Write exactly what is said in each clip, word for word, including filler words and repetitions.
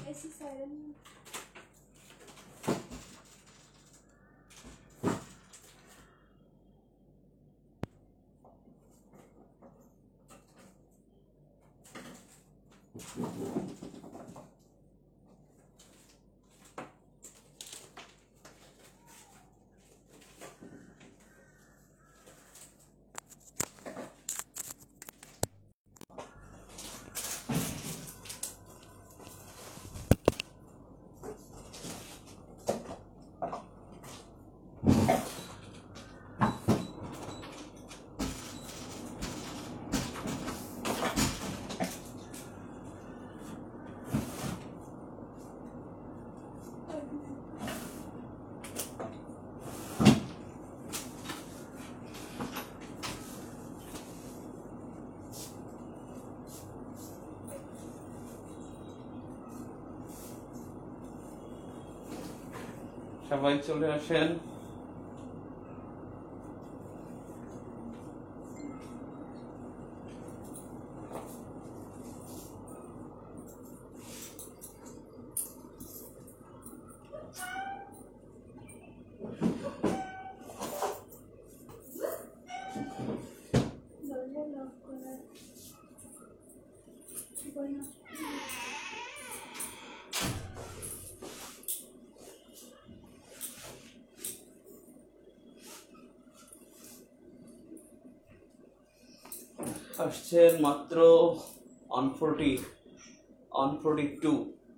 AC siren সবাই চলে আসেন। দরজা লক করা বলো আসছেন মাত্র on forty on forty two.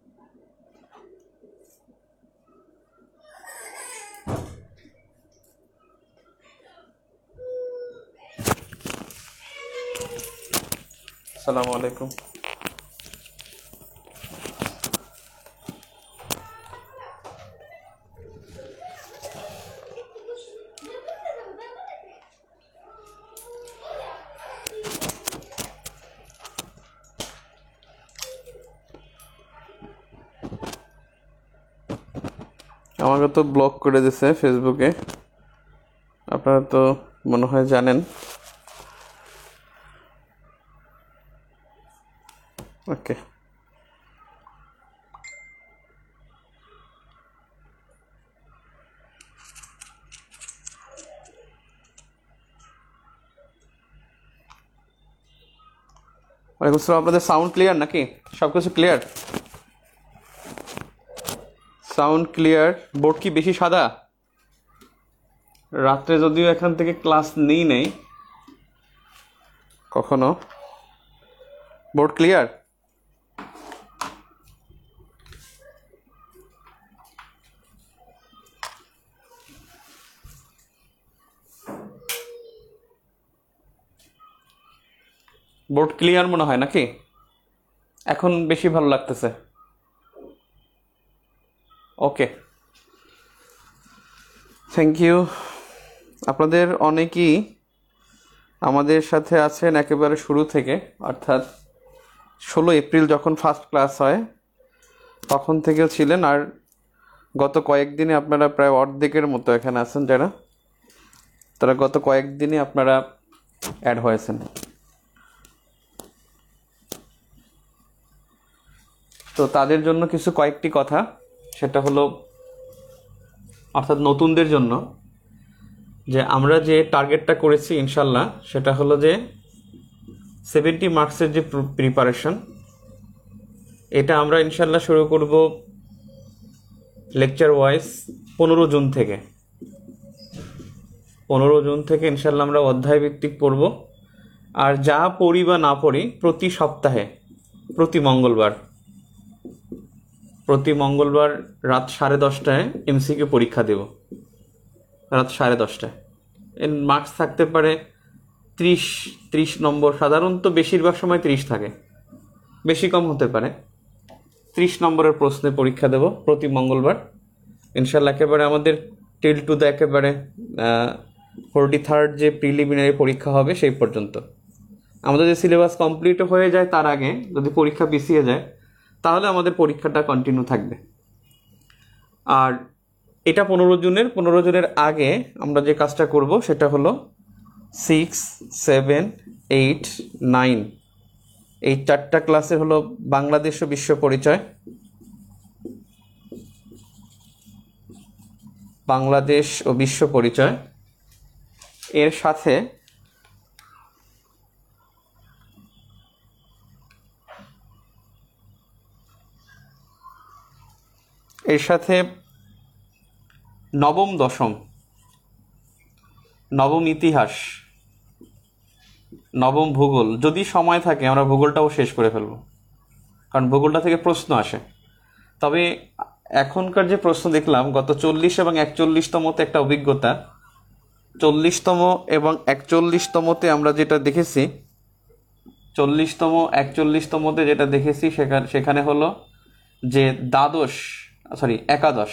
আসসালামু আলাইকুম। আমাকে তো ব্লক করে দিছে ফেসবুকে, আপনারা তো মনে হয় জানেন। ওকে, ওয়ালাইকুম আসসালাম। আপনাদের সাউন্ড ক্লিয়ার নাকি? সব কিছু ক্লিয়ার? Sound clear. বোর্ড কি বেশি সাদা? রাত্রে যদিও এখান থেকে ক্লাস নেই নেই কখনো। Board clear? বোর্ড ক্লিয়ার মনে হয় নাকি? এখন বেশি ভালো লাগতেছে। Okay, thank you. আপনাদের অনেকেই আমাদের সাথে আছেন একেবারে শুরু থেকে, অর্থাৎ ষোলো এপ্রিল যখন ফার্স্ট ক্লাস হয় তখন থেকেও ছিলেন। আর গত কয়েকদিনে আপনারা প্রায় অর্ধেকের মতো এখানে আছেন যারা, তারা গত কয়েকদিনে আপনারা অ্যাড হয়েছেন। তো তাদের জন্য কিছু কয়েকটি কথা, সেটা হলো অর্থাৎ নতুনদের জন্য, যে আমরা যে টার্গেটটা করেছি ইনশাল্লাহ সেটা হলো যে সেভেন্টি মার্কসের যে প্রিপারেশন, এটা আমরা ইনশাল্লাহ শুরু করব লেকচার ওয়াইজ পনেরো জুন থেকে। পনেরো জুন থেকে ইনশাল্লাহ আমরা অধ্যায় ভিত্তিক পড়ব। আর যা পড়ি বা না পড়ি প্রতি সপ্তাহে প্রতি মঙ্গলবার প্রতি মঙ্গলবার রাত সাড়ে দশটায় এমসিকিউ পরীক্ষা দেব। রাত সাড়ে দশটায় এর মার্কস থাকতে পারে ত্রিশ ত্রিশ নম্বর, সাধারণত বেশিরভাগ সময় ত্রিশ থাকে, বেশি কম হতে পারে। ত্রিশ নম্বরের প্রশ্নে পরীক্ষা দেব প্রতি মঙ্গলবার ইনশাল্লাহ। একেবারে আমাদের টিল টু দ্য একেবারে ফোরটি থার্ড যে প্রিলিমিনারি পরীক্ষা হবে সেই পর্যন্ত। আমাদের যে সিলেবাস কমপ্লিট হয়ে যায় তার আগে যদি পরীক্ষা পিছিয়ে যায় তাহলে আমাদের পরীক্ষাটা কন্টিনিউ থাকবে। আর এটা পনেরো জুনের পনেরো জুনের আগে আমরা যে কাজটা করব সেটা হলো সিক্স সেভেন এইট নাইন এই চারটা ক্লাসে হলো বাংলাদেশ ও বিশ্ব পরিচয়, বাংলাদেশ ও বিশ্ব পরিচয়, এর সাথে এর সাথে নবম দশম, নবম ইতিহাস, নবম ভূগোল, যদি সময় থাকে আমরা ভূগোলটাও শেষ করে ফেলব, কারণ ভূগোলটা থেকে প্রশ্ন আসে। তবে এখনকার যে প্রশ্ন দেখলাম, গত চল্লিশ এবং একচল্লিশতমতে একটা অভিজ্ঞতা, চল্লিশতম এবং একচল্লিশতমতে আমরা যেটা দেখেছি, চল্লিশতম একচল্লিশতমতে যেটা দেখেছি সেখানে সেখানে হলো যে দ্বাদশ সরি একাদশ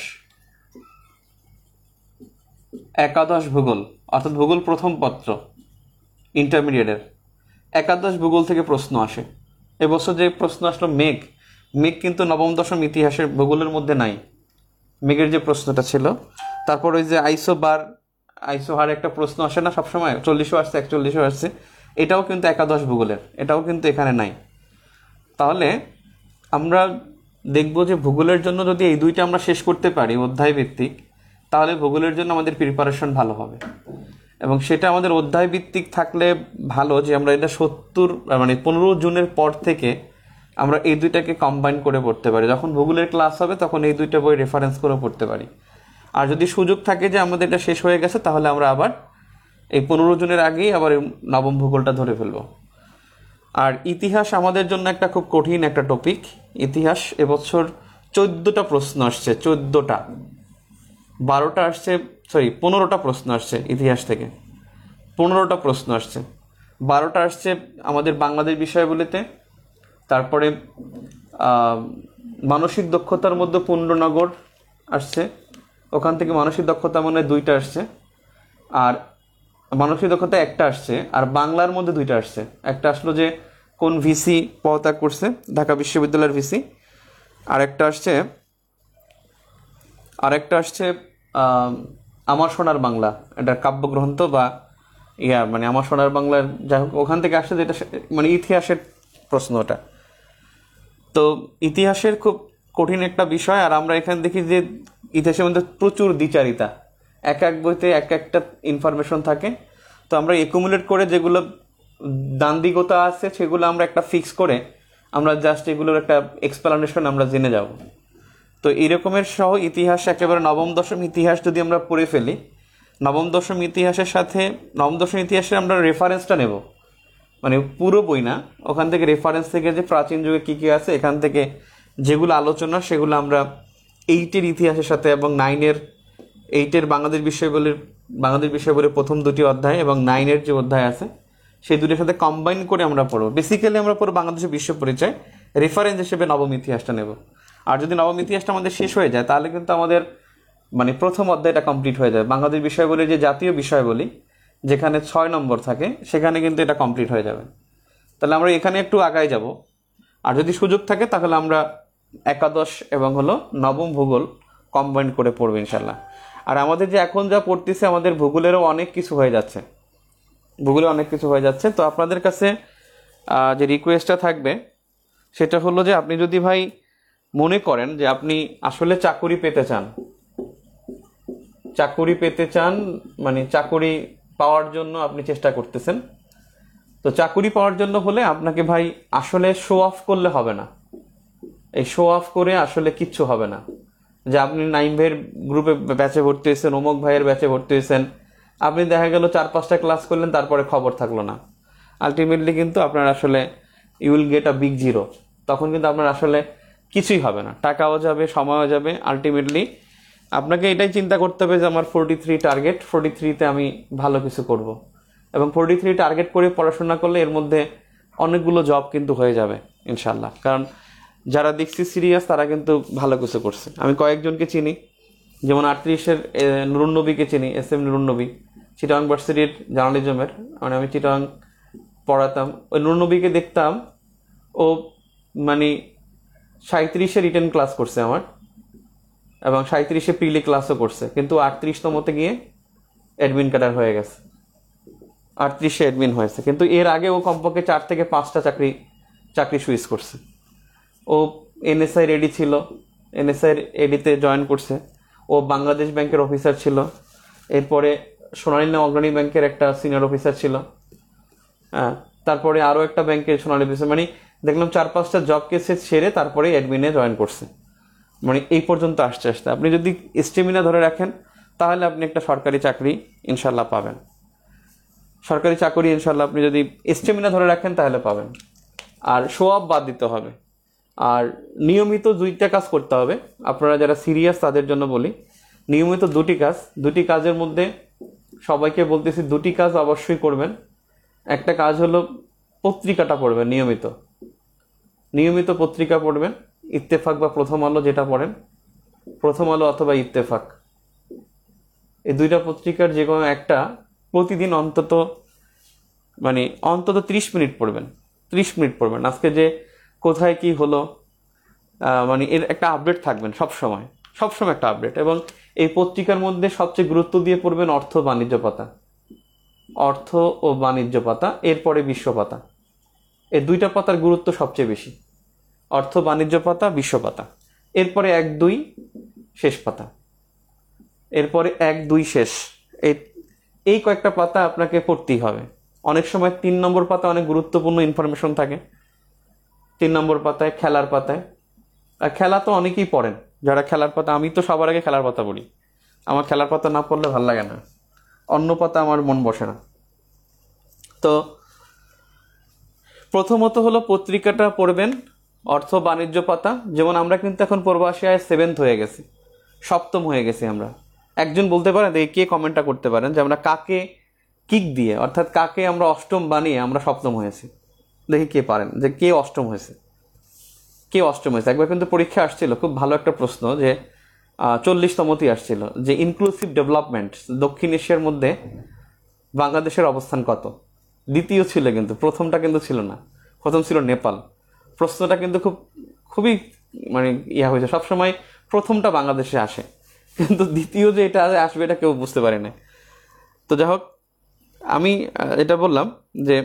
একাদশ ভূগোল, অর্থাৎ ভূগোল প্রথম পত্র ইন্টারমিডিয়েটের একাদশ ভূগোল থেকে প্রশ্ন আসে। এবছর যে প্রশ্ন আসলো মেঘ, মেঘ কিন্তু নবম দশম ইতিহাসের ভূগোলের মধ্যে নাই, মেঘের যে প্রশ্নটা ছিল। তারপর ওই যে আইসো বার আইসো হার একটা প্রশ্ন আসে না সবসময়, চল্লিশও আসছে একচল্লিশও আসছে, এটাও কিন্তু একাদশ ভূগোলের, এটাও কিন্তু এখানে নাই। তাহলে আমরা দেখব যে ভূগোলের জন্য যদি এই দুইটা আমরা শেষ করতে পারি অধ্যায় ভিত্তিক, তাহলে ভূগোলের জন্য আমাদের প্রিপারেশন ভালো হবে। এবং সেটা আমাদের অধ্যায় ভিত্তিক থাকলে ভালো যে আমরা এটা সত্তর মানে পনেরো জুনের পর থেকে আমরা এই দুইটাকে কম্বাইন করে পড়তে পারি। যখন ভূগোলের ক্লাস হবে তখন এই দুইটা বই রেফারেন্স করে পড়তে পারি। আর যদি সুযোগ থাকে যে আমাদের এটা শেষ হয়ে গেছে, তাহলে আমরা আবার এই পনেরো জুনের আগেই আবার নবম ভূগোলটা ধরে ফেলবো। আর ইতিহাস আমাদের জন্য একটা খুব কঠিন একটা টপিক। ইতিহাস এবছর চোদ্দোটা প্রশ্ন আসছে, চোদ্দোটা, বারোটা আসছে সরি পনেরোটা প্রশ্ন আসছে ইতিহাস থেকে, পনেরোটা প্রশ্ন আসছে, বারোটা আসছে আমাদের বাংলাদেশ বিষয়গুলিতে। তারপরে মানসিক দক্ষতার মধ্যে পুণ্ডনগর আসছে, ওখান থেকে মানসিক দক্ষতা মনে হয় দুইটা আসছে, আর মানসিক দক্ষতা একটা আসছে, আর বাংলার মধ্যে দুইটা আসছে। একটা আসলো যে কোন ভিসি পদত্যাগ করছে, ঢাকা বিশ্ববিদ্যালয়ের ভিসি, আর একটা আসছে আরেকটা আসছে আমার সোনার বাংলা, এটা কাব্যগ্রন্থ বা ইয়া মানে আমার সোনার বাংলার যাই হোক ওখান থেকে আসছে, যেটা মানে ইতিহাসের প্রশ্নটা। তো ইতিহাসের খুব কঠিন একটা বিষয়। আর আমরা এখানে দেখি যে ইতিহাসের মধ্যে প্রচুর দ্বিচারিতা, এক এক বইতে এক একটা ইনফরমেশন থাকে। তো আমরা একুমুলেট করে যেগুলো দান্দিকতা আছে সেগুলো আমরা একটা ফিক্স করে আমরা জাস্ট এগুলোর একটা এক্সপ্লানেশন আমরা জেনে যাব। তো এরকমের সহ ইতিহাস একেবারে নবম দশম ইতিহাস যদি আমরা পড়ে ফেলি, নবম দশম ইতিহাসের সাথে নবম দশম ইতিহাসে আমরা রেফারেন্সটা নেব, মানে পুরো বই না, ওখান থেকে রেফারেন্স থেকে যে প্রাচীন যুগে কী কী আছে এখান থেকে যেগুলো আলোচনা সেগুলো আমরা এইটের ইতিহাসের সাথে এবং নাইনের এইটের বাংলাদেশ বিষয়গুলির বাংলাদেশ বিষয়গুলির প্রথম দুটি অধ্যায় এবং নাইনের যে অধ্যায় আছে সেই দুটির সাথে কম্বাইন করে আমরা পড়ব। বেসিক্যালি আমরা পড়ব বাংলাদেশের বিশ্ব পরিচয়, রেফারেন্স হিসেবে নবম ইতিহাসটা নেব। আর যদি নবম ইতিহাসটা আমাদের শেষ হয়ে যায় তাহলে কিন্তু আমাদের মানে প্রথম অধ্যায়টা কমপ্লিট হয়ে যাবে। বাংলাদেশ বিষয়গুলির যে জাতীয় বিষয়গুলি যেখানে ছয় নম্বর থাকে সেখানে কিন্তু এটা কমপ্লিট হয়ে যাবে। তাহলে আমরা এখানে একটু আগায় যাব। আর যদি সুযোগ থাকে তাহলে আমরা একাদশ এবং হলো নবম ভূগোল কম্বাইন করে পড়বো ইনশাল্লাহ। আর আমাদের যে এখন যা পড়তেছে আমাদের ভূগোলেরও অনেক কিছু হয়ে যাচ্ছে, ভূগোলে অনেক কিছু হয়ে যাচ্ছে। তো আপনাদের কাছে যে রিকোয়েস্টটা থাকবে সেটা হলো যে আপনি যদি ভাই মনে করেন যে আপনি আসলে চাকুরি পেতে চান, চাকুরি পেতে চান মানে চাকুরি পাওয়ার জন্য আপনি চেষ্টা করতেছেন, তো চাকুরি পাওয়ার জন্য হলে আপনাকে ভাই আসলে শো অফ করলে হবে না। এই শো অফ করে আসলে কিচ্ছু হবে না যে আপনি নাইম ভাইয়ের গ্রুপে ব্যাচে ভর্তি হয়েছেন, অমুক ভাইয়ের ব্যাচে ভর্তি হয়েছেন, আপনি দেখা গেল চার পাঁচটা ক্লাস করলেন তারপরে খবর থাকলো না। আলটিমেটলি কিন্তু আপনার আসলে you will get a big zero. তখন কিন্তু আপনার আসলে কিছুই হবে না, টাকাও যাবে, সময়ও যাবে। আলটিমেটলি আপনাকে এটাই চিন্তা করতে হবে যে আমার ফোরটি থ্রি টার্গেট, ফোরটি থ্রিতে আমি ভালো কিছু করব। এবং ফোরটি থ্রি টার্গেট করে পড়াশোনা করলে এর মধ্যে অনেকগুলো জব কিন্তু হয়ে যাবে ইনশাল্লাহ। কারণ যারা দেখছি সিরিয়াস তারা কিন্তু ভালো কিছু করছে। আমি কয়েকজনকে চিনি, যেমন আটত্রিশের নুরুন্নবীকে চিনি, এস এম নুরুন্নবী, চিটাগাং ভার্সিটির জার্নালিজমের, মানে আমি চিটাগাং পড়াতাম। ওই নুরুন্নবীকে দেখতাম ও মানে সাঁত্রিশে রিটেন ক্লাস করছে আমার, এবং সাঁত্রিশে প্রিলি ক্লাসও করছে, কিন্তু আটত্রিশতমতে গিয়ে অ্যাডমিন ক্যাডার হয়ে গেছে, আটত্রিশে অ্যাডমিন হয়েছে। কিন্তু এর আগে ও কমপক্ষে চার থেকে পাঁচটা চাকরি চাকরি সুইচ করছে। ও এনএসআই রেডি ছিল, এনএসআই এডিতে জয়েন করছে, ও বাংলাদেশ ব্যাংকের অফিসার ছিল, এরপরে সোনালী না অগ্রণী ব্যাংকের একটা সিনিয়র অফিসার ছিল, হ্যাঁ, তারপরে আরও একটা ব্যাংকে সোনালী অফিসার, মানে দেখলাম চার পাঁচটা জব কেসে ছেড়ে তারপরে অ্যাডমিনে জয়েন করছে, মানে এই পর্যন্ত আসতে আসতে আপনি যদি স্টেমিনা ধরে রাখেন তাহলে আপনি একটা সরকারি চাকরি ইনশাল্লাহ পাবেন। সরকারি চাকরি ইনশাল্লাহ আপনি যদি স্টেমিনা ধরে রাখেন তাহলে পাবেন। আর শো অফ বাদ দিতে হবে, আর নিয়মিত দুইটা কাজ করতে হবে। আপনারা যারা সিরিয়াস তাদের জন্য বলি, নিয়মিত দুটি কাজ, দুটি কাজের মধ্যে সবাইকে বলতেছি দুটি কাজ অবশ্যই করবেন। একটা কাজ হলো পত্রিকাটা পড়বেন, নিয়মিত নিয়মিত পত্রিকা পড়বেন, ইত্তেফাক বা প্রথম আলো যেটা পড়েন, প্রথম আলো অথবা ইত্তেফাক, এই দুইটা পত্রিকার যে কোনো একটা প্রতিদিন অন্তত মানে অন্তত ত্রিশ মিনিট পড়বেন, ত্রিশ মিনিট পড়বেন। আজকে যে কোথায় কি হলো মানে এর একটা আপডেট থাকবেন সবসময়, সবসময় একটা আপডেট। এবং এই পত্রিকার মধ্যে সবচেয়ে গুরুত্ব দিয়ে পড়বেন অর্থ বাণিজ্য পাতা, অর্থ ও বাণিজ্য পাতা, এরপরে বিশ্ব পাতা। এই দুইটা পাতার গুরুত্ব সবচেয়ে বেশি, অর্থ বাণিজ্য পাতা, বিশ্ব পাতা, এরপরে এক দুই শেষ পাতা, এরপরে এক দুই শেষ, এই এই কয়েকটা পাতা আপনাকে পড়তেই হবে। অনেক সময় তিন নম্বর পাতা অনেক গুরুত্বপূর্ণ ইনফরমেশন থাকে, তিন নম্বর পাতায়, খেলার পাতায়। আর খেলা তো অনেকেই পড়েন, যারা খেলার পাতা, আমি তো সবার আগে খেলার পাতা পড়ি, আমার খেলার পাতা না পড়লে ভালো লাগে না, অন্য পাতা আমার মন বসে না। তো প্রথমত হলো পত্রিকাটা পড়বেন, অর্থ বাণিজ্য পাতা। যেমন আমরা কিন্তু এখন প্রবাসিয়ায় সেভেন্থ হয়ে গেছি, সপ্তম হয়ে গেছি আমরা। একজন বলতে পারেন, দেখি কে কমেন্টটা করতে পারেন যে আমরা কাকে কিক দিয়ে, অর্থাৎ কাকে আমরা অষ্টম বানিয়ে আমরা সপ্তম হয়েছি। দেখি কে পারেন যে কে অষ্টম হয়েছে, কে অষ্টম হয়েছে। একবার কিন্তু পরীক্ষা আসছিল, খুব ভালো একটা প্রশ্ন, যে চল্লিশতমতি আসছিল, যে ইনক্লুসিভ ডেভেলপমেন্ট দক্ষিণ এশিয়ার মধ্যে বাংলাদেশের অবস্থান কত। দ্বিতীয় ছিল কিন্তু, প্রথমটা কিন্তু ছিল না, প্রথম ছিল নেপাল। প্রশ্নটা কিন্তু খুব খুবই মানে ইয়া হয়েছে, সবসময় প্রথমটা বাংলাদেশে আসে, কিন্তু দ্বিতীয় যে এটা আসবে এটা কেউ বুঝতে পারে না। তো যাই হোক, আমি এটা বললাম যে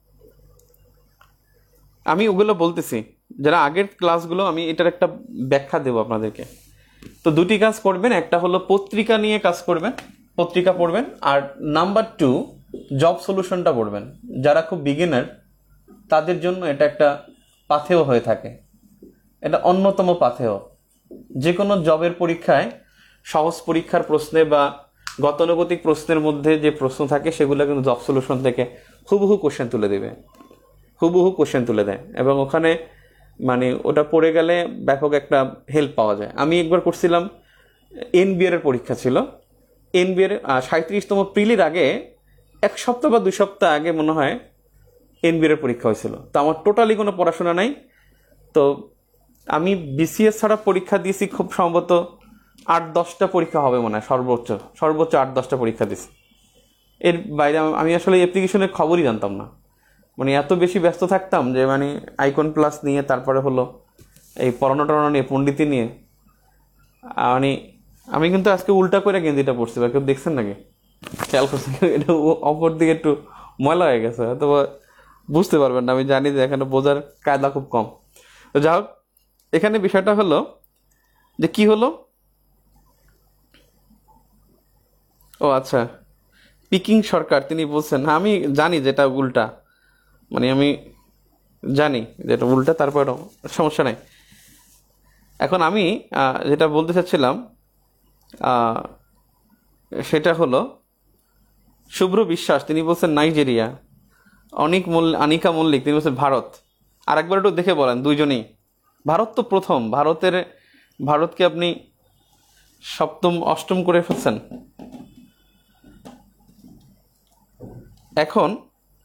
আমি ওগুলো বলতেছি যারা আগের ক্লাসগুলো, আমি এটার একটা ব্যাখ্যা দেবো আপনাদেরকে। তো দুটি কাজ করবেন, একটা হলো পত্রিকা নিয়ে কাজ করবেন, পত্রিকা পড়বেন, আর নাম্বার টু জব সলিউশনটা পড়বেন। যারা খুব বিগিনার তাদের জন্য এটা একটা পাথেয় হয়ে থাকে, এটা অন্যতম পাথেয়। যে কোনো জবের পরীক্ষায় সহজ পরীক্ষার প্রশ্নে বা গতানুগতিক প্রশ্নের মধ্যে যে প্রশ্ন থাকে সেগুলো কিন্তু জব সলিউশন থেকে হুবহু কোশ্চেন তুলে দেবে, হুবহু কোশ্চেন তুলে দেয়, এবং ওখানে মানে ওটা পড়ে গেলে ব্যাপক একটা হেল্প পাওয়া যায়। আমি একবার করছিলাম, এনবিআর এর পরীক্ষা ছিল, এনবিআর সাঁত্রিশতম প্রিলির আগে এক সপ্তাহ বা দুই সপ্তাহ আগে মনে হয় এনবিআর এর পরীক্ষা হয়েছিল। তো আমার টোটালি কোনো পড়াশোনা নাই। তো আমি বিসিএস ছাড়া পরীক্ষা দিয়েছি খুব সম্ভবত আট দশটা পরীক্ষা হবে মনে হয়, সর্বোচ্চ সর্বোচ্চ আট দশটা পরীক্ষা দিয়েছি। এর বাইরে আমি আসলে অ্যাপ্লিকেশনের খবরই জানতাম না, মানে এত বেশি ব্যস্ত থাকতাম যে মানে আইকন প্লাস নিয়ে, তারপরে হলো এই পড়ানো টড়ানো নিয়ে, পণ্ডিতি নিয়ে, মানে আমি কিন্তু আজকে উল্টা করে গেঞ্জিটা পড়ছি, বা কেউ দেখছেন নাকি, খেয়াল করছি? এটা অপর দিকে একটু ময়লা হয়ে গেছে, হয়তো বুঝতে পারবেন না, আমি জানি যে এখানে বোঝার কায়দা খুব কম। তো যাই হোক, এখানে বিষয়টা হলো যে কি হলো, ও আচ্ছা, পিকিং সরকার তিনি বলছেন, আমি জানি যেটা উল্টা, মানে আমি জানি যেটা উল্টা, তারপর সমস্যা নাই। এখন আমি যেটা বলতে চাচ্ছিলাম সেটা হলো শুভ্র বিশ্বাস তিনি বলছেন নাইজেরিয়া, অনিক মল্লিক আনিকা মল্লিক তিনি বলছেন ভারত। আর একবার একটু দেখে বলেন দুইজনেই, ভারত তো প্রথম, ভারতের ভারতকে আপনি সপ্তম অষ্টম করে ফেলছেন। এখন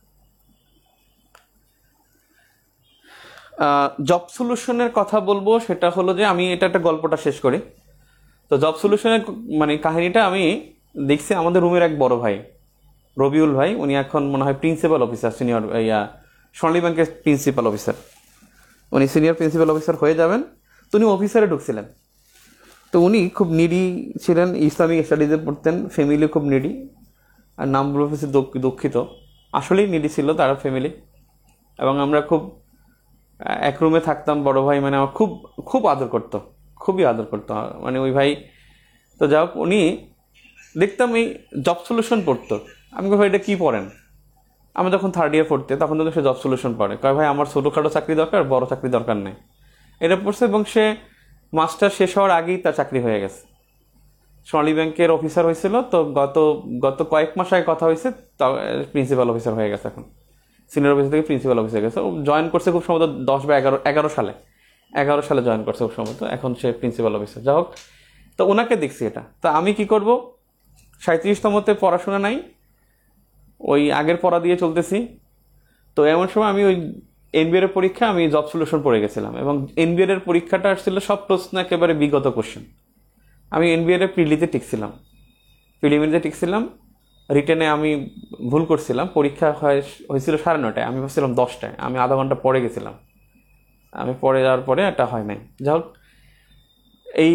জব সলিউশনের কথা বলবো, সেটা হলো যে আমি এটা একটা গল্পটা শেষ করি। তো জব সলিউশনের মানে কাহিনীটা আমি দেখছি আমাদের রুমের এক বড় ভাই রবিউল ভাই, উনি এখন মনে হয় principal officer, senior yeah Sonali ব্যাংকের প্রিন্সিপাল অফিসার, উনি সিনিয়র প্রিন্সিপাল অফিসার হয়ে যাবেন। তো উনি অফিসারে ঢুকছিলেন। তো উনি খুব নিডি ছিলেন, ইসলামিক স্টাডিজে পড়তেন, ফ্যামিলি খুব নিডি, আর নাম প্রফেসর দুঃখিত, আসলেই নিডি ছিল তার ফ্যামিলি। এবং আমরা খুব এক রুমে থাকতাম, বড় ভাই মানে আমার খুব খুব আদর করতো, খুবই আদর করতো। মানে ওই ভাই তো যাই হোক, উনি দেখতাম এই জব সলিউশন পড়তো। আমি কই ভাই এটা কী পড়েন? আমি যখন থার্ড ইয়ার পড়তে তখন কিন্তু সে জব সলিউশন পড়ে। কয় ভাই আমার ছোটোখাটো চাকরি দরকার, বড় চাকরি দরকার নেই। এটা পড়ছে এবং সে মাস্টার শেষ হওয়ার আগেই তার চাকরি হয়ে গেছে। সোনালী ব্যাংকের অফিসার হয়েছিল, তো গত গত কয়েক মাস আগে কথা হয়েছে, প্রিন্সিপাল অফিসার হয়ে গেছে এখন, সিনিয়র অফিসার থেকে প্রিন্সিপাল অফিসার গেছে। ও জয়েন করছে খুব সম্ভবত দশ বা এগারো এগারো সালে এগারো সালে জয়েন করছে খুব সম্ভবত, এখন সে প্রিন্সিপাল অফিসার। যাই হোক, তো ওনাকে দেখছি এটা। তা আমি কি করব, সাঁত্রিশতমতে পড়াশোনা নাই, ওই আগের পড়া দিয়ে চলতেছি। তো এমন সময় আমি ওই এনবিএর এর পরীক্ষা, আমি জব সলিউশন পড়ে গেছিলাম, এবং এনবিএর এর পরীক্ষাটা আসছিল সব প্রশ্ন একেবারে বিগত কোশ্চেন। আমি এনবিএর এর প্রিলিতে টিকছিলাম, প্রিলিমিনারিতে টিকছিলাম, রিটেনে আমি ভুল করছিলাম। পরীক্ষা হয় হয়েছিল সাড়ে নটায়, আমি ভাবছিলাম দশটায়, আমি আধা ঘন্টা পরে গেছিলাম। আমি পরে যাওয়ার পরে এটা হয় নাই। যাই হোক, এই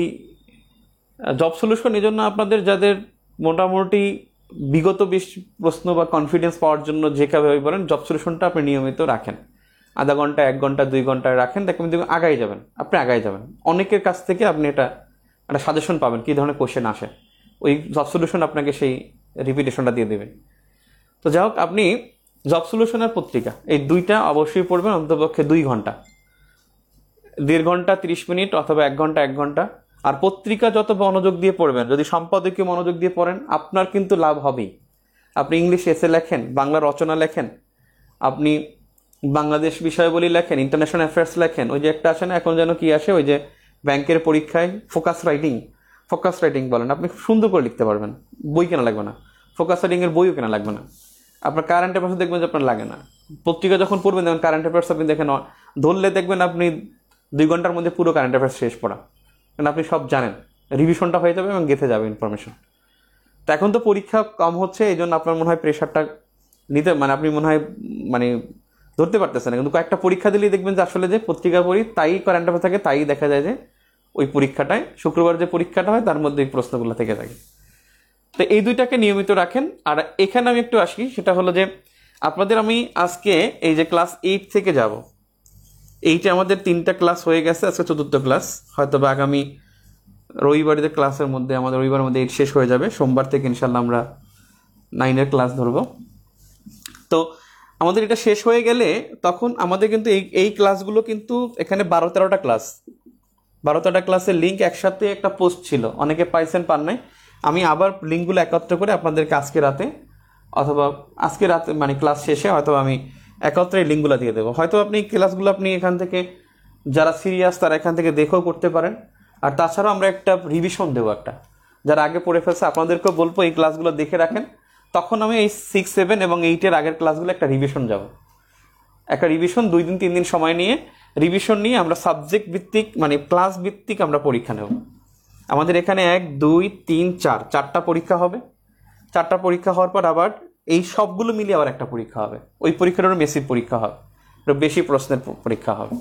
জব সলিউশন এই জন্য আপনাদের যাদের মোটামুটি বিগত বিশ প্রশ্ন বা কনফিডেন্স পাওয়ার জন্য যে কাভাবে বলেন, জব সলিউশনটা আপনি নিয়মিত রাখেন, আধা ঘন্টা, এক ঘন্টা, দুই ঘন্টায় রাখেন, দেখবেন দেখবেন আগাই যাবেন, আপনি আগাই যাবেন। অনেকের কাছ থেকে আপনি এটা একটা সাজেশন পাবেন কী ধরনের কোশ্চেন আসে, ওই জব সলিউশন আপনাকে সেই রিপিটেশনটা দিয়ে দেবে। তো যাই হোক, আপনি জব সলিউশনের পত্রিকা এই দুইটা অবশ্যই পড়বেন, অন্ততপক্ষে দুই ঘন্টা, দেড় ঘন্টা তিরিশ মিনিট অথবা এক ঘন্টা এক ঘন্টা। আর পত্রিকা যত মনোযোগ দিয়ে পড়বেন, যদি সম্পাদকীয় মনোযোগ দিয়ে পড়েন, আপনার কিন্তু লাভ হবেই। আপনি ইংলিশ এসে লেখেন, বাংলা রচনা লেখেন, আপনি বাংলাদেশ বিষয়াবলী লেখেন, ইন্টারন্যাশনাল অ্যাফেয়ার্স লেখেন, ওই যে একটা আসে না এখন যেন কি আসে, ওই যে ব্যাংকের পরীক্ষায় ফোকাস রাইটিং, ফোকাস রাইটিং বলেন, আপনি সুন্দর করে লিখতে পারবেন, বই কেনা লাগবে না, ফোকাস রাইটিংয়ের বইও কেনা লাগবে না। আপনার কারেন্ট অ্যাফেয়ার্স দেখবেন যে আপনার লাগে না। পত্রিকা যখন পড়বেন দেখবেন কারেন্ট অ্যাফেয়ার্স আপনি দেখেন, ধরলে দেখবেন আপনি দুই ঘন্টার মধ্যে পুরো কারেন্ট অ্যাফেয়ার্স শেষ পড়া, কারণ আপনি সব জানেন, রিভিশনটা হয়ে যাবে এবং গেঁথে যাবে ইনফরমেশন। তো এখন তো পরীক্ষা কম হচ্ছে, এই জন্য আপনার মনে হয় প্রেশারটা নিতে, মানে আপনি মনে হয় মানে ধরতে পারতেছেন না, কিন্তু কয়েকটা পরীক্ষা দিলেই দেখবেন যে আসলে যে পত্রিকা পড়ি তাই কারেন্ট অ্যাফেয়ার্স থাকে, তাই দেখা যায় যে ওই পরীক্ষাটায় শুক্রবার যে পরীক্ষাটা হয় তার মধ্যে এই প্রশ্নগুলো থেকে থাকে। তো এই দুইটাকে নিয়মিত রাখেন। আর এখানে আমি একটু আসি, সেটা হলো যে আপনাদের আমি আজকে এই যে ক্লাস এইট থেকে যাব, এইটা আমাদের তিনটা ক্লাস হয়ে গেছে, আজকে চতুর্থ ক্লাস, হয়তো বা আগামী রবিবারের ক্লাসের মধ্যে আমাদের রবিবারের মধ্যে এইট শেষ হয়ে যাবে, সোমবার থেকে ইনশাল্লাহ আমরা নাইনের ক্লাস ধরব। তো আমাদের এটা শেষ হয়ে গেলে তখন আমাদের কিন্তু এই এই ক্লাসগুলো কিন্তু এখানে বারো তেরোটা ক্লাস, বারো তেরোটা ক্লাসের লিঙ্ক একসাথে একটা পোস্ট ছিল, অনেকে পাইছেন পান নাই, আমি আবার লিঙ্কগুলো একত্র করে আপনাদেরকে আজকে রাতে অথবা আজকে রাতে মানে ক্লাস শেষে হয়তো আমি একত্রে লিঙ্কগুলো দিয়ে দেবো। হয়তো আপনি ক্লাসগুলো আপনি এখান থেকে যারা সিরিয়াস তারা এখান থেকে দেখেও করতে পারেন। আর তাছাড়াও আমরা একটা রিভিশন দেবো, একটা যারা আগে পড়ে ফেলছে আপনাদেরকেও বলবো এই ক্লাসগুলো দেখে রাখেন, তখন আমি এই সিক্স সেভেন এবং এইটের আগের ক্লাসগুলো একটা রিভিশন যাব, একটা রিভিশন দুই দিন তিন দিন সময় নিয়ে রিভিশন নিয়ে আমরা সাবজেক্ট ভিত্তিক মানে ক্লাস ভিত্তিক আমরা পরীক্ষা নেব। আমাদের এখানে এক দুই তিন চার চারটা পরীক্ষা হবে, চারটা পরীক্ষা হওয়ার পর আবার এই সবগুলো মিলিয়ে আবার একটা পরীক্ষা হবে, ওই পরীক্ষাটারও বেশি পরীক্ষা হবে, বেশি প্রশ্নের পরীক্ষা হবে।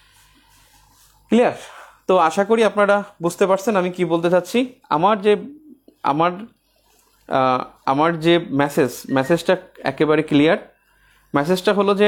ক্লিয়ার? তো আশা করি আপনারা বুঝতে পারছেন আমি কি বলতে চাচ্ছি। আমার যে আমার আমার যে মেসেজ মেসেজটা একেবারে ক্লিয়ার। মেসেজটা হলো যে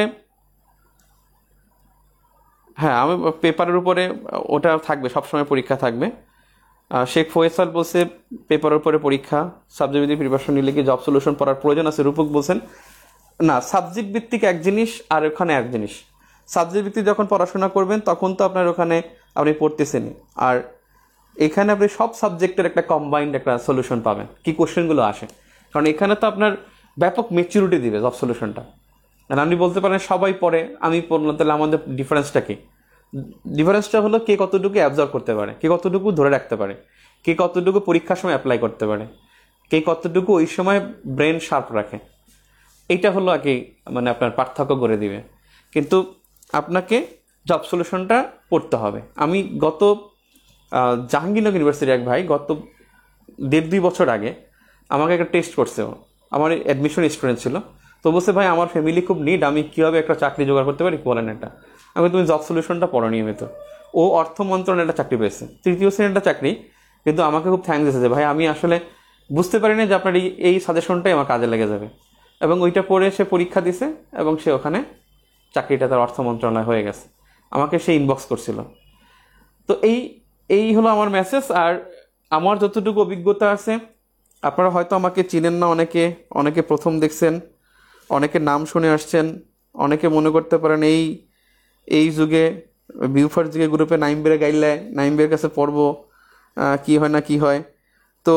হ্যাঁ, আমি পেপারের উপরে ওটা থাকবে, সবসময় পরীক্ষা থাকবে। শেখ ফয়সাল বলছে পেপারের উপরে পরীক্ষা, সাবজেক্ট ভিত্তিক প্রিপারেশন নিলে কি জব সলিউশন পড়ার প্রয়োজন আছে? রূপক বলছেন না, সাবজেক্ট ভিত্তিক এক জিনিস আর ওখানে এক জিনিস। সাবজেক্ট ভিত্তিক যখন পড়াশোনা করবেন তখন তো আপনার ওখানে আপনি পড়তেছেনই, আর এখানে আপনি সব সাবজেক্টের একটা কম্বাইন্ড একটা সলিউশন পাবেন, কি কোশ্চেনগুলো আসে, কারণ এখানে তো আপনার ব্যাপক ম্যাচুরিটি দিবে জব সলিউশনটা। আর আপনি বলতে পারেন সবাই পড়ে, আমি পড়লাম, তাহলে আমাদের ডিফারেন্সটা কি? ডিফারেন্সটা হলো কে কতটুকু অ্যাবজর্ব করতে পারে, কে কতটুকু ধরে রাখতে পারে, কে কতটুকু পরীক্ষার সময় অ্যাপ্লাই করতে পারে, কে কতটুকু ওই সময় ব্রেন শার্প রাখে। এইটা হলো আর কি মানে আপনার পার্থক্য করে দিবে। কিন্তু আপনাকে জব সলিউশনটা পড়তে হবে। আমি গত জাহাঙ্গীরনগর ইউনিভার্সিটির এক ভাই গত দেড় দুই বছর আগে আমাকে একটা টেস্ট করছে, আমার অ্যাডমিশন স্টুডেন্ট ছিল, তো বলছে ভাই আমার ফ্যামিলি খুব নিড, আমি কীভাবে একটা চাকরি জোগাড় করতে পারি বলেন একটা। আমি তুমি জব সলিউশনটা পড়ো নিয়মিত। ও অর্থ মন্ত্রণালয়ে একটা চাকরি পেয়েছে, তৃতীয় শ্রেণীর একটা চাকরি, কিন্তু আমাকে খুব থ্যাঙ্কস দিয়েছে যে ভাই আমি আসলে বুঝতে পারি না যে আপনার এই এই সাজেশনটাই আমার কাজে লেগে যাবে, এবং ওইটা পড়ে সে পরীক্ষা দিছে এবং সে ওখানে চাকরিটা তার অর্থ মন্ত্রণালয় হয়ে গেছে, আমাকে সে ইনবক্স করছিল। তো এই এই হলো আমার মেসেজ। আর আমার যতটুকু অভিজ্ঞতা আছে, আপনারা হয়তো আমাকে চিনেন না, অনেকে অনেকে প্রথম দেখছেন, অনেকে নাম শুনে আসছেন, অনেকে মনে করতে পারেন এই এই যুগে বিউফার যুগে গ্রুপে নাইম বেড়ে গাইলে নাইম বের কাছে পড়বো, আহ, কি হয় না কি হয়। তো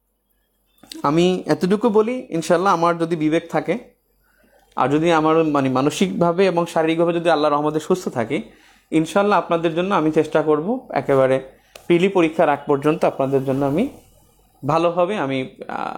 আমি এতটুকু বলি, ইনশাল্লাহ আমার যদি বিবেক থাকে আর যদি আমার মানে মানসিকভাবে এবং শারীরিকভাবে যদি আল্লাহর রহমতে সুস্থ থাকি, ইনশাল্লাহ আপনাদের জন্য আমি চেষ্টা করব একেবারে প্রিলি পরীক্ষার আগ পর্যন্ত আপনাদের জন্য আমি ভালোভাবে আমি আহ,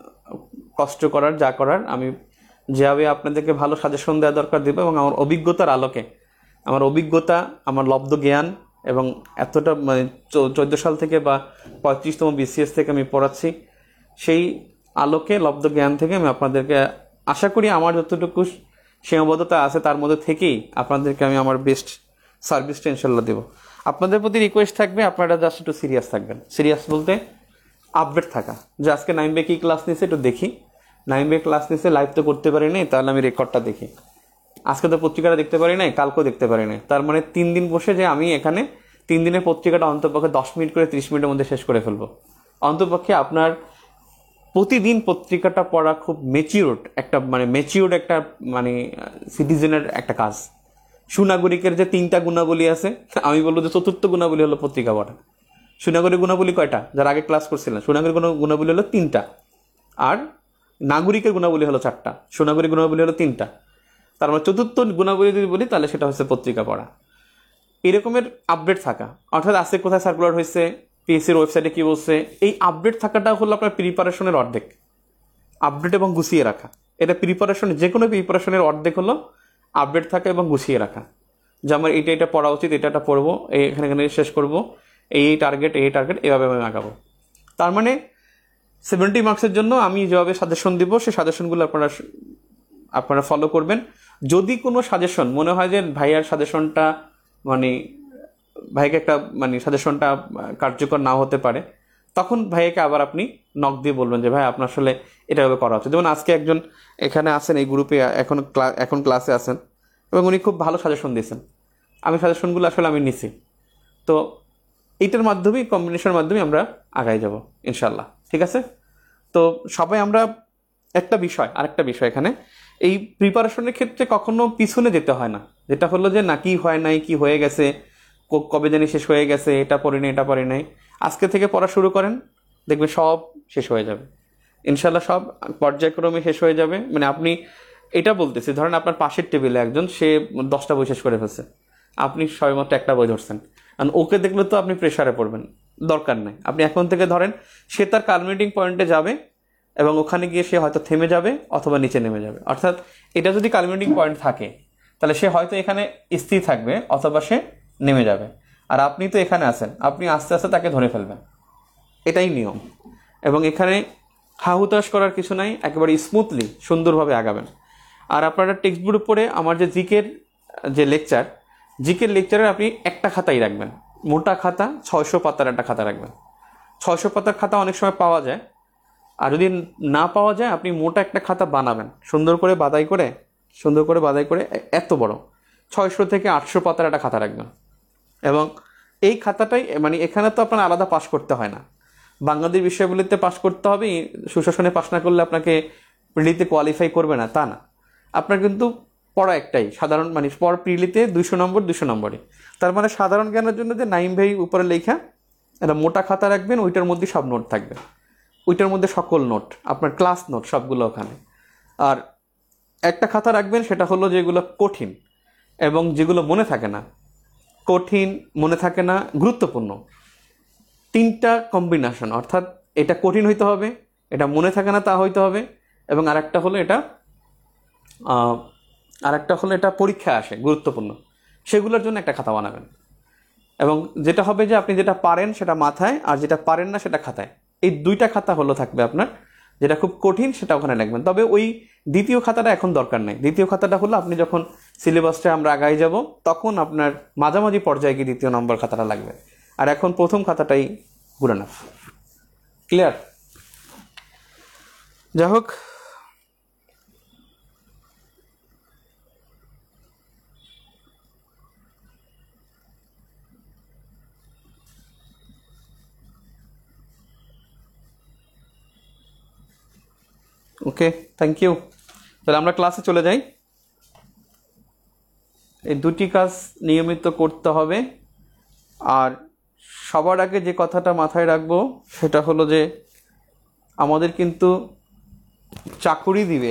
কষ্ট করার যা করার আমি যেভাবে আপনাদেরকে ভালো সাজেশন দেওয়া দরকার দেবো, এবং আমার অভিজ্ঞতার আলোকে, আমার অভিজ্ঞতা, আমার লব্ধ জ্ঞান, এবং এতটা মানে চোদ্দো সাল থেকে বা পঁয়ত্রিশতম বিসিএস থেকে আমি পড়াচ্ছি, সেই আলোকে লব্ধ জ্ঞান থেকে আমি আপনাদেরকে আশা করি আমার যতটুকু সীমাবদ্ধতা আছে তার মধ্যে থেকেই আপনাদেরকে আমি আমার বেস্ট সার্ভিসটা ইনশাল্লাহ দেবো। আপনাদের প্রতি রিকোয়েস্ট থাকবে, আপনারা জাস্ট একটু সিরিয়াস থাকবেন। সিরিয়াস বলতে আপডেট থাকা, যে আজকে নাইম বে কী ক্লাস নিয়েছে একটু দেখি, নাইম বে ক্লাস নিয়েছে, লাইভ তো করতে পারি নাই, তাহলে আমি রেকর্ডটা দেখি। আজকে তো পত্রিকাটা দেখতে পারি নাই, কালকেও দেখতে পারি নাই, তার মানে তিন দিন বসে যে আমি এখানে তিন দিনের পত্রিকাটা অন্তপক্ষে দশ মিনিট করে ত্রিশ মিনিটের মধ্যে শেষ করে ফেলবো। অন্তপক্ষে আপনার প্রতিদিন পত্রিকাটা পড়া খুব মেচিউরড একটা মানে মেচিউরড একটা মানে সিটিজেনের একটা কাজ। সুনাগরিকের যে তিনটা গুণাবলী আছে, আমি বলবো যে চতুর্থ গুণাবলী হলো পত্রিকা পড়া। সুনাগরিক গুণাবলী কয়টা, যারা আগে ক্লাস করছিলেন? সুনাগরিক গুণাবলী হলো তিনটা, আর নাগরিকের গুণাবলী হলো চারটা, সুনাগরিক গুণাবলী হলো তিনটা। তার মানে চতুর্থ গুণাবলী যদি বলি তাহলে সেটা হচ্ছে পত্রিকা পড়া। এরকমের আপডেট থাকা, অর্থাৎ আজকে কোথায় সার্কুলার হয়েছে, পিএসসির ওয়েবসাইটে কি বলছে, এই আপডেট থাকাটা হলো আপনার প্রিপারেশনের অর্ধেক। আপডেট এবং গুছিয়ে রাখা, এটা প্রিপারেশনের, যে কোনো প্রিপারেশনের অর্ধেক হলো আপডেট থাকা এবং গুছিয়ে রাখা, যে আমার এটা এটা পড়া উচিত, এটা এটা পড়বো, এখানে এখানে শেষ করবো, এই টার্গেট এই টার্গেট এভাবে আমি আগাবো। তার মানে সেভেন্টি মার্কসের জন্য আমি যেভাবে সাজেশন দিব সেই সাজেশনগুলো আপনারা আপনারা ফলো করবেন। যদি কোনো সাজেশন মনে হয় যে ভাইয়ার সাজেশনটা মানে ভাইকে একটা মানে সাজেশনটা কার্যকর নাও হতে পারে, তখন ভাইয়াকে আবার আপনি নক দিয়ে বলবেন যে ভাই আপনার আসলে এটাভাবে করা হচ্ছে। যেমন আজকে একজন এখানে আছেন, এই গ্রুপে এখন এখন ক্লাসে আছেন, এবং উনি খুব ভালো সাজেশন দিয়েছেন, আমি সাজেশনগুলো আসলে আমি নিছি। তো এইটার মাধ্যমেই, কম্বিনেশনের মাধ্যমে আমরা আগাই যাব ইনশাল্লাহ। ঠিক আছে? তো সবাই আমরা একটা বিষয়, আরেকটা বিষয় এখানে, এই প্রিপারেশনের ক্ষেত্রে কখনো পিছনে যেতে হয় না, যেটা হলো যে না কি হয় নাই, কি হয়ে গেছে, কবে জানি শেষ হয়ে গেছে, এটা পড়ি নাই এটা পড়ি নাই। আজকে থেকে পড়া শুরু করেন, দেখবেন সব শেষ হয়ে যাবে ইনশাল্লাহ, সব পর্যায়ক্রমে শেষ হয়ে যাবে। মানে আপনি এটা বলতেছি, ধরেন আপনার পাশের টেবিলে একজন, সে দশটা বই শেষ করে ফেলছে, আপনি সবেমাত্র একটা বই ধরছেন, কারণ ওকে দেখলে তো আপনি প্রেশারে পড়বেন, দরকার নেই। আপনি এখন থেকে ধরেন সে তার কালমিটিং পয়েন্টে যাবে, এবং ওখানে গিয়ে সে হয়তো থেমে যাবে অথবা নিচে নেমে যাবে। অর্থাৎ এটা যদি কালমিটিং পয়েন্ট থাকে তাহলে সে হয়তো এখানে স্থির থাকবে অথবা সে নেমে যাবে। আর আপনি তো এখানে আছেন, আপনি আস্তে আস্তে তাকে ধরে ফেলবেন, এটাই নিয়ম। এবং এখানে হাহুতাশ করার কিছু নাই, একেবারে স্মুথলি সুন্দরভাবে আগাবেন। আর আপনারা টেক্সট বুক পড়ে আমার যে জিকের যে লেকচার, জিকের লেকচারে আপনি একটা খাতাই রাখবেন, মোটা খাতা, ছয়শো পাতার একটা খাতা রাখবেন। ছয়শো পাতার খাতা অনেক সময় পাওয়া যায়, আর যদি না পাওয়া যায় আপনি মোটা একটা খাতা বানাবেন, সুন্দর করে বাদাই করে, সুন্দর করে বাদাই করে এত বড় ছয়শো থেকে আটশো পাতার একটা খাতা রাখবেন। এবং এই খাতাটাই মানে এখানে তো আপনার আলাদা পাস করতে হয় না, বাংলাদেশ বিষয়গুলিতে পাস করতে হবে, সুশাসনে পাস না করলে আপনাকে প্রিলিতে কোয়ালিফাই করবে না তা না। আপনার কিন্তু পড়া একটাই সাধারণ, মানে পর প্রিলিতে দুইশো নম্বর দুইশো নম্বরে। তার মানে সাধারণ জ্ঞানের জন্য যে নাইম ভাই উপরে লেখা একটা মোটা খাতা রাখবেন, ওইটার মধ্যে সব নোট থাকবে, ওইটার মধ্যে সকল নোট, আপনার ক্লাস নোট সবগুলো ওখানে। আর একটা খাতা রাখবেন, সেটা হলো যেগুলো কঠিন এবং যেগুলো মনে থাকে না, কঠিন, মনে থাকে না, গুরুত্বপূর্ণ, তিনটা কম্বিনেশন। অর্থাৎ এটা কঠিন হইতে হবে, এটা মনে থাকে না তা হইতে হবে, এবং আরেকটা হলো এটা আরেকটা হলো এটা পরীক্ষায় আসে গুরুত্বপূর্ণ, সেগুলোর জন্য একটা খাতা বানাবেন। এবং যেটা হবে যে আপনি যেটা পারেন সেটা মাথায়, আর যেটা পারেন না সেটা খাতায়, এই দুইটা খাতা হলো থাকবে আপনার। যেটা খুব কঠিন সেটা ওখানে লিখবেন, তবে ওই দ্বিতীয় খাতাটা এখন দরকার নেই। দ্বিতীয় খাতাটা হলো আপনি যখন সিলেবাসটা আমরা আগাই যাব তখন আপনার মাঝামাঝি পর্যায়ে গিয়ে দ্বিতীয় নম্বর খাতাটা লাগবে, আর এখন প্রথম খাতাটাই গুড এনাফ। ক্লিয়ার? যাই হোক, ওকে, থ্যাংক ইউ। তাহলে আমরা ক্লাসে চলে যাই। এই দুটি কাজ নিয়মিত করতে হবে। আর সবার আগে যে কথাটা মাথায় রাখবো সেটা হলো যে আমাদের কিন্তু চাকুরি দিবে,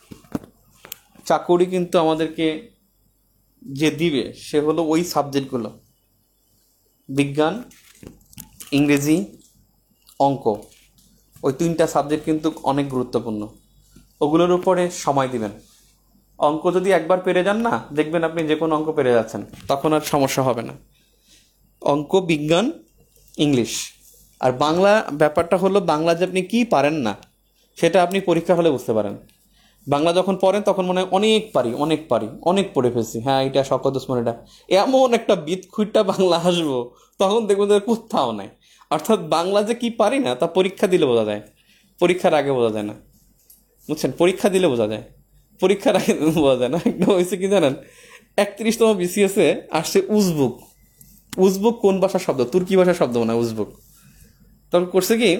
চাকুরি কিন্তু আমাদেরকে যে দিবে সে হলো ওই সাবজেক্টগুলো, বিজ্ঞান, ইংরেজি, অঙ্ক। ওই তিনটা সাবজেক্ট কিন্তু অনেক গুরুত্বপূর্ণ, ওগুলোর উপরে সময় দিবেন। অঙ্ক যদি একবার পেরে যান না, দেখবেন আপনি যে কোনো অঙ্ক পেরে যাচ্ছেন, তখন আর সমস্যা হবে না। অঙ্ক, বিজ্ঞান, ইংলিশ। আর বাংলা ব্যাপারটা হলো, বাংলা যে আপনি কী পারেন না সেটা আপনি পরীক্ষা হলে বুঝতে পারেন। বাংলা যখন পড়েন তখন মনে হয় অনেক পারি, অনেক পারি, অনেক পড়ে ফেলছি, হ্যাঁ এটা শওকত ওসমান, এটা এমন একটা বিদখুইটটা বাংলা আসবো, তখন দেখবো যে কোথাও নাই। অর্থাৎ বাংলা যে কি পারি না তা পরীক্ষা দিলে বোঝা যায়, পরীক্ষার আগে বোঝা যায় না, বুঝছেন? পরীক্ষা দিলে বোঝা যায়, পরীক্ষার আগে বোঝা যায় না। একটা হয়েছে কি জানেন, একত্রিশতম বিসিএসে আসছে উজবুক। উজবুক কোন ভাষার শব্দ? তুর্কি ভাষার শব্দ না উজবুক। তখন করছে কি,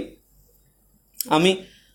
আমি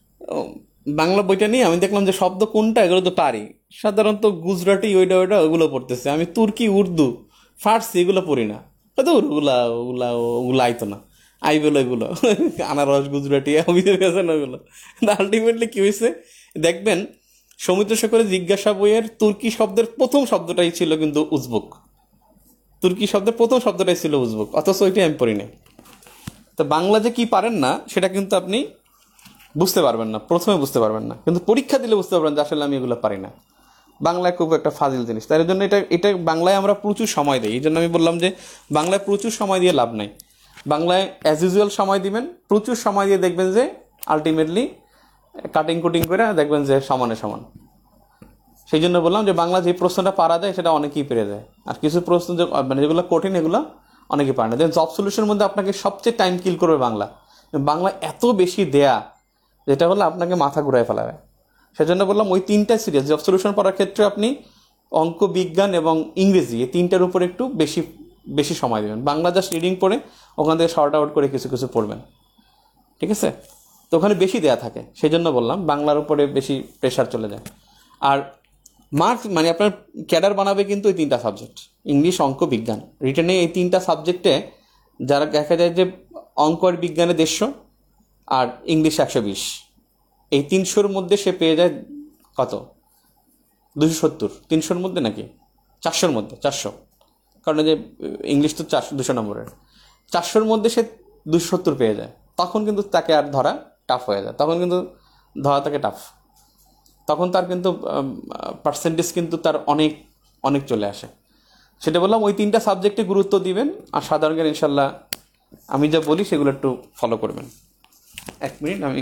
বাংলা বইটা নিয়ে আমি দেখলাম যে শব্দ কোনটা, এগুলো তো পারি, সাধারণত গুজরাটি ওইটা ওইটা ওগুলো পড়তেছে। আমি তুর্কি, উর্দু, ফার্সি এগুলো পড়ি না, হয়তো ওগুলা ওগুলা ওগুলো আইতো না, আই বলো এগুলো আনারস, গুজরাটি গেছে না ওগুলো। আলটিমেটলি কি হয়েছে দেখবেন, সৌমিত্র শেখরের জিজ্ঞাসা বইয়ের তুর্কি শব্দের প্রথম শব্দটাই ছিল কিন্তু উজবুক। তুর্কি শব্দের প্রথম শব্দটাই ছিল উজবুক, অথচ ওইটাই আমি পড়ি না। তো বাংলা যে কি পারেন না সেটা কিন্তু আপনি বুঝতে পারবেন না, প্রথমে বুঝতে পারবেন না, কিন্তু পরীক্ষা দিলে বুঝতে পারবেন যে আসলে আমি এগুলো পারি না। বাংলায় খুব একটা ফাজিল জিনিস, তাই জন্য এটা এটা বাংলায় আমরা প্রচুর সময় দিই। এই জন্য আমি বললাম যে বাংলায় প্রচুর সময় দিয়ে লাভ নাই। বাংলায় অ্যাজ ইউজুয়াল সময় দিবেন, প্রচুর সময় দিয়ে দেখবেন যে আলটিমেটলি কাটিং কুটিং করে দেখবেন যে সমানে সমান। সেই জন্য বললাম যে বাংলা যে প্রশ্নটা পারা যায় সেটা অনেকেই পেরে যায়, আর কিছু প্রশ্ন মানে যেগুলো কঠিন এগুলো অনেকেই পারে না। জব সলিউশনের মধ্যে আপনাকে সবচেয়ে টাইম কিল করবে বাংলা। বাংলা এত বেশি দেয়া যেটা হলো আপনাকে মাথা ঘুরায় ফেলাবে। সেজন্য বললাম ওই তিনটা সিরিয়াস জব সলিউশন পড়ার ক্ষেত্রে আপনি অঙ্ক, বিজ্ঞান এবং ইংরেজি এই তিনটার উপর একটু বেশি বেশি সময় দেবেন। বাংলা জাস্ট রিডিং পড়ে ওখান থেকে শর্ট আউট করে কিছু কিছু পড়বেন, ঠিক আছে? তো ওখানে বেশি দেয়া থাকে, সেই জন্য বললাম বাংলার উপরে বেশি প্রেশার চলে যায়। আর মার্কস মানে আপনার ক্যাডার বানাবে কিন্তু এই তিনটা সাবজেক্ট, ইংলিশ, অঙ্ক, বিজ্ঞান। রিটেনে এই তিনটা সাবজেক্টে যারা দেখা যায় যে অঙ্ক আর বিজ্ঞানে দেড়শো আর ইংলিশ একশো বিশ, এই তিনশোর মধ্যে সে পেয়ে যায় কত? দুশো সত্তর। তিনশোর মধ্যে নাকি চারশোর মধ্যে, চারশো, কারণ যে ইংলিশ তো চারশো দুশো নম্বরের, চারশোর মধ্যে সে দুশো সত্তর পেয়ে যায়। তখন কিন্তু তাকে আর ধরা টাফ হয়ে যায়, তখন কিন্তু ধরা তাকে টাফ, তখন তার কিন্তু পার্সেন্টেজ কিন্তু তার অনেক অনেক চলে আসে। সেটা বললাম ওই তিনটা সাবজেক্টে গুরুত্ব দিবেন, আর সাধারণ জ্ঞান ইনশাল্লাহ আমি যা বলি সেগুলো একটু ফলো করবেন। এক মিনিট আমি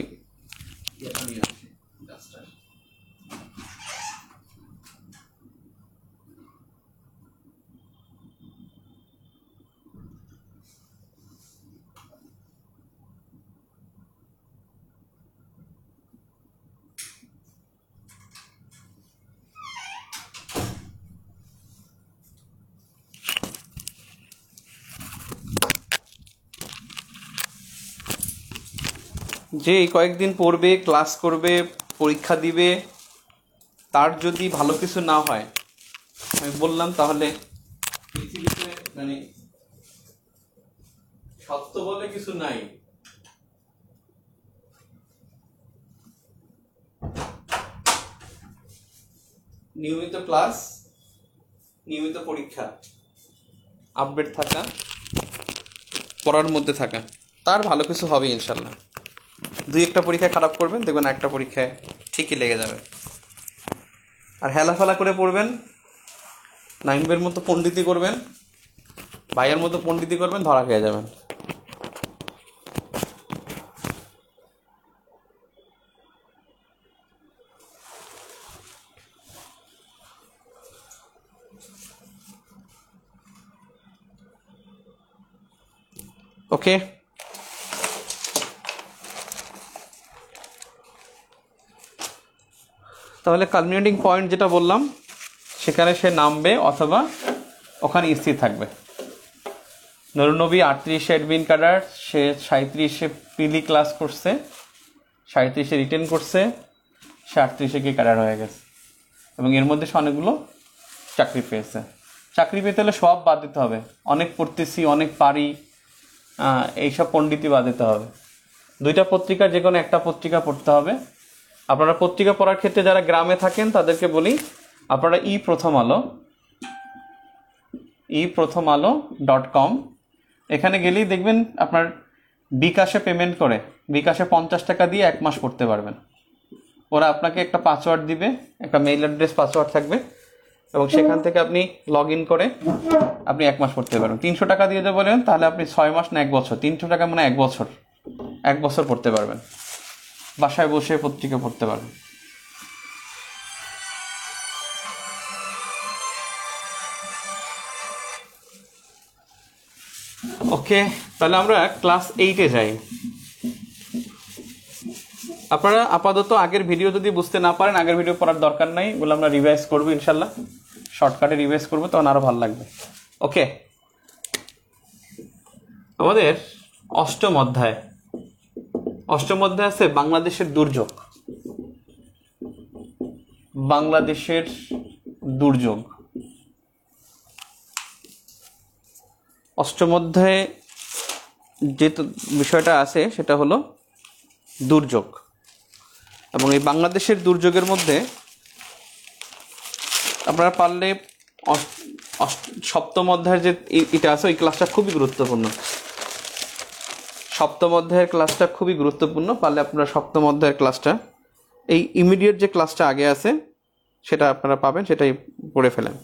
যে এই কয়েকদিন পড়বে, ক্লাস করবে, পরীক্ষা দিবে, তার যদি ভালো কিছু না হয় আমি বললাম তাহলে পৃথিবীতে মানে সত্য বলে কিছু নাই। নিয়মিত ক্লাস, নিয়মিত পরীক্ষা, আপডেট থাকা, পড়ার মধ্যে থাকা, তার ভালো কিছু হবে ইনশাল্লাহ। দুই একটা পরীক্ষা খারাপ করবেন, দেখবেন একটা পরীক্ষায় ঠিকই লেগে যাবে। আর হেলাফেলা করে পড়বেন, নাইমের মতো পণ্ডিতি করবেন, ভাইয়ের মতো পণ্ডিতি করবেন, ধরা খেয়ে যাবেন। ওকে, তাহলে কালমিনেটিং পয়েন্ট যেটা বললাম সেখানে সে নামবে অথবা ওখানে স্থির থাকবে। নুরনবী আটত্রিশে অ্যাডমিন ক্যাডার, সে সাঁত্রিশে পিলি ক্লাস করছে, সাঁত্রিশে রিটেন করছে, সে আটত্রিশে গিয়ে ক্যাডার হয়ে গেছে, এবং এর মধ্যে সে অনেকগুলো চাকরি পেয়েছে। চাকরি পেতে হলে সব বাদ দিতে হবে, অনেক পড়তেছি, অনেক পারি, এইসব পণ্ডিতই বাদ দিতে হবে। দুইটা পত্রিকা, যে কোনো একটা পত্রিকা পড়তে হবে। আপনারা পত্রিকা পড়ার ক্ষেত্রে যারা গ্রামে থাকেন তাদেরকে বলি, আপনারা ই প্রথম আলো ই প্রথম আলো ডট কম এখানে গেলেই দেখবেন আপনার বিকাশে পেমেন্ট করে, বিকাশে পঞ্চাশ টাকা দিয়ে এক মাস পড়তে পারবেন। ওরা আপনাকে একটা পাসওয়ার্ড দিবে, একটা মেইল অ্যাড্রেস পাসওয়ার্ড থাকবে, এবং সেখান থেকে আপনি লগ ইন করে আপনি এক মাস পড়তে পারবেন। তিনশো টাকা দিয়ে দেবেন, তাহলে আপনি ছয় মাস না এক বছর, তিনশো টাকা মানে এক বছর এক বছর পড়তে পারবেন, বাসায় বসে পত্রিকা পড়তে পারবেন। ওকে, তাহলে আমরা ক্লাস এইটে যাই। আপনারা আপাতত আগের ভিডিও যদি বুঝতে না পারেন, আগের ভিডিও পড়ার দরকার নাই, এগুলো আমরা রিভাইজ করবো ইনশাল্লাহ, শর্টকাটে রিভাইজ করবো, তখন আরো ভালো লাগবে। ওকে, আমাদের অষ্টম অধ্যায় অষ্টম অধ্যায় আছে বাংলাদেশের দুর্যোগ। বাংলাদেশের দুর্যোগ অষ্টম অধ্যায়ে যে বিষয়টা আছে সেটা হলো দুর্যোগ, এবং এই বাংলাদেশের দুর্যোগের মধ্যে আপনারা পারলে সপ্তম অধ্যায়ের যে এটা আছে ওই ক্লাসটা খুবই গুরুত্বপূর্ণ। সপ্তম অধ্যায়ের ক্লাসটা খুবই গুরুত্বপূর্ণ, পারলে আপনারা সপ্তম অধ্যায়ের ক্লাসটা, এই ইমিডিয়েট যে ক্লাসটা আগে আছে সেটা আপনারা পাবেন, সেটাই পড়ে ফেলেন।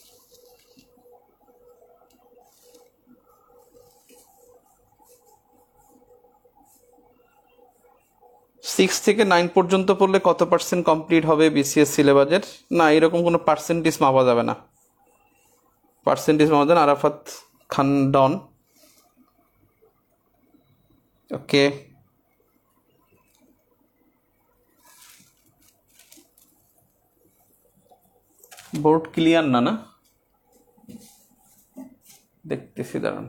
সিক্স থেকে নাইন পর্যন্ত পড়লে কত পার্সেন্ট কমপ্লিট হবে বিসিএস সিলেবাসের? না, এরকম কোনো পার্সেন্টেজ মাপা যাবে না, পার্সেন্টেজ মাপা যাবে না। Arafat Khan done, okay. Board clear না না দেখতেছি, দাঁড়ান।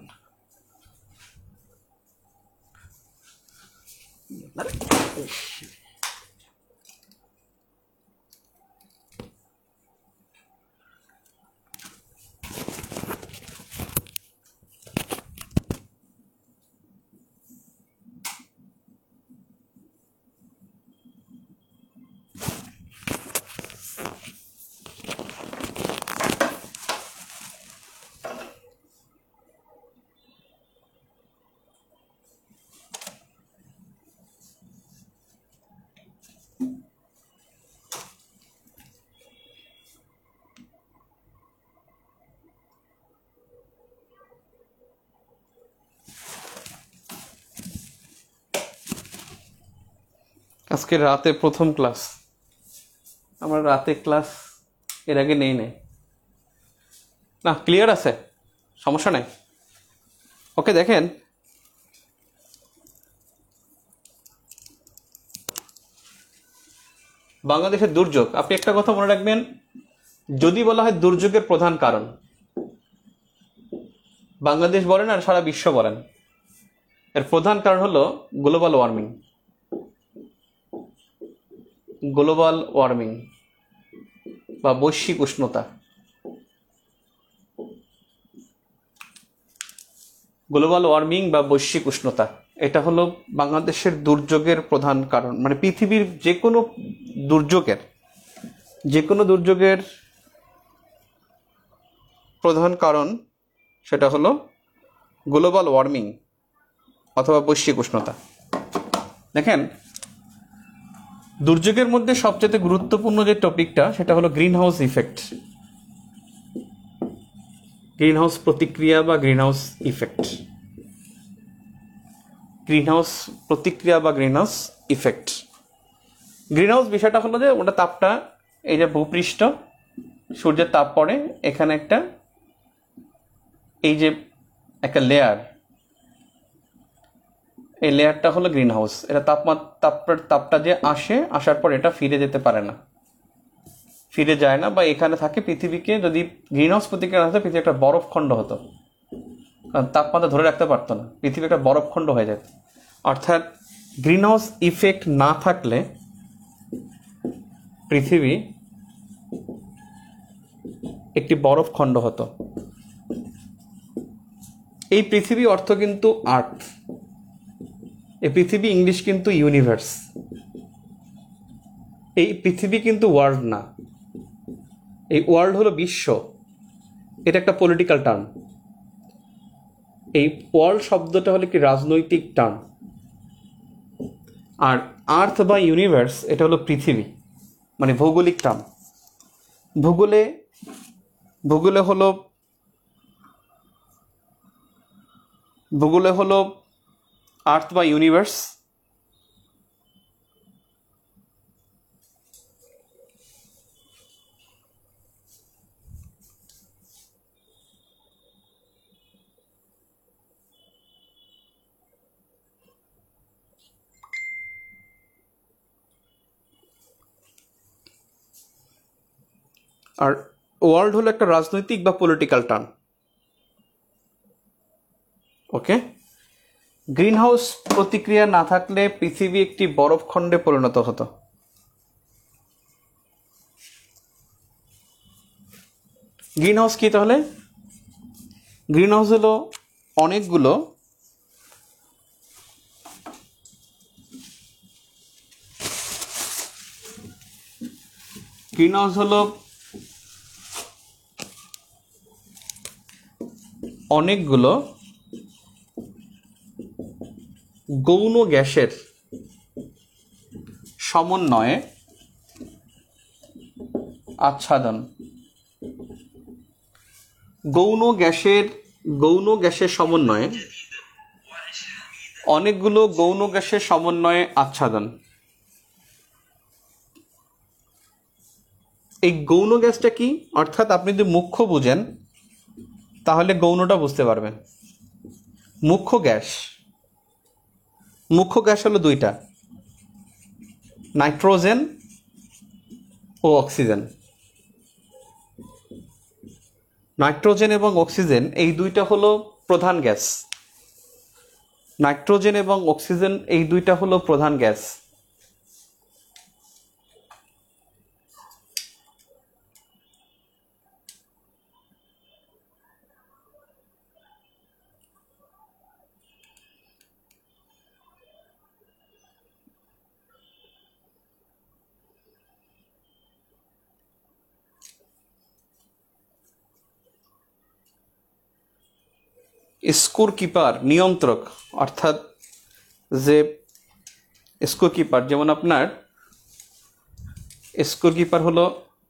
আজকে রাতে প্রথম ক্লাস, আমার রাতে ক্লাস এর আগে নেই নেই না, ক্লিয়ার আছে, সমস্যা নাই। ওকে, দেখেন বাংলাদেশের দুর্যোগ, আপনি একটা কথা মনে রাখবেন, যদি বলা হয় দুর্যোগের প্রধান কারণ, বাংলাদেশ বলেন আর সারা বিশ্ব বলেন, এর প্রধান কারণ হলো গ্লোবাল ওয়ার্মিং। গ্লোবাল ওয়ার্মিং বা বৈশ্বিক উষ্ণতা। গ্লোবাল ওয়ার্মিং বা বৈশ্বিক উষ্ণতা এটা হলো বাংলাদেশের দুর্যোগের প্রধান কারণ। মানে পৃথিবীর যে কোনো দুর্যোগের যে কোনো দুর্যোগের প্রধান কারণ সেটা হলো গ্লোবাল ওয়ার্মিং অথবা বৈশ্বিক উষ্ণতা। দেখেন, দুর্যোগের মধ্যে সবচেয়ে গুরুত্বপূর্ণ যে টপিকটা সেটা হলো greenhouse effect, greenhouse প্রতিক্রিয়া বা greenhouse effect, greenhouse প্রতিক্রিয়া বা greenhouse effect. Greenhouse বিষয়টা হলো যে ওটা তাপটা, এই যে ভূপৃষ্ঠ, সূর্যের তাপ পড়ে এখানে একটা, এই যে একটা লেয়ার, এই লেয়ারটা হলো গ্রিন হাউস। এটা তাপমাত্রা তাপ তাপটা যে আসে, আসার পর এটা ফিরে যেতে পারে না, ফিরে যায় না, বা এখানে থাকে। পৃথিবীকে যদি গ্রিন হাউস প্রতিক্রিয়া না হতো, পৃথিবী একটা বরফ খণ্ড হতো, কারণ তাপমাত্রা ধরে রাখতে পারতো না, পৃথিবী একটা বরফ খণ্ড হয়ে যেত। অর্থাৎ গ্রিন হাউস ইফেক্ট না থাকলে পৃথিবী একটি বরফ খণ্ড হতো। এই পৃথিবী অর্থ কিন্তু আর্থ, এই পৃথিবী ইংলিশ কিন্তু ইউনিভার্স। এই পৃথিবী কিন্তু ওয়ার্ল্ড না, এই ওয়ার্ল্ড হলো বিশ্ব, এটা একটা পলিটিক্যাল টার্ম। এই ওয়ার্ল্ড শব্দটা হলো কি রাজনৈতিক টার্ম, আর আর্থ বা ইউনিভার্স এটা হলো পৃথিবী, মানে ভৌগোলিক টার্ম। ভূগোলে ভূগোলে হলো ভূগোলে হলো আর্থ বা ইউনিভার্স, আর ওয়ার্ল্ড হলো একটা রাজনৈতিক বা political term. Okay, greenhouse প্রতিক্রিয়া না থাকলে পৃথিবী একটি বরফখণ্ডে পরিণত হতো। গ্রিন হাউস কি তাহলে? গ্রিন হাউস হলো অনেকগুলো গ্রিন হাউস হলো অনেকগুলো গৌণ গ্যাসের সমন্বয়ে আচ্ছাদন। গৌণ গ্যাসের গৌণ গ্যাসের সমন্বয়ে অনেকগুলো গৌণ গ্যাসের সমন্বয়ে আচ্ছাদন। এই গৌণ গ্যাসটা কি? অর্থাৎ আপনি যদি মুখ্য বুঝেন তাহলে গৌণটা বুঝতে পারবেন। মুখ্য গ্যাস মুখ্য গ্যাস হলো দুইটা, নাইট্রোজেন ও অক্সিজেন। নাইট্রোজেন এবং অক্সিজেন এই দুইটা হলো প্রধান গ্যাস। নাইট্রোজেন এবং অক্সিজেন এই দুইটা হলো প্রধান গ্যাস। স্কোর কিপার, নিয়ন্ত্রক, অর্থাৎ যে স্কোর কিপার, যেমন আপনার স্কোর কিপার হলো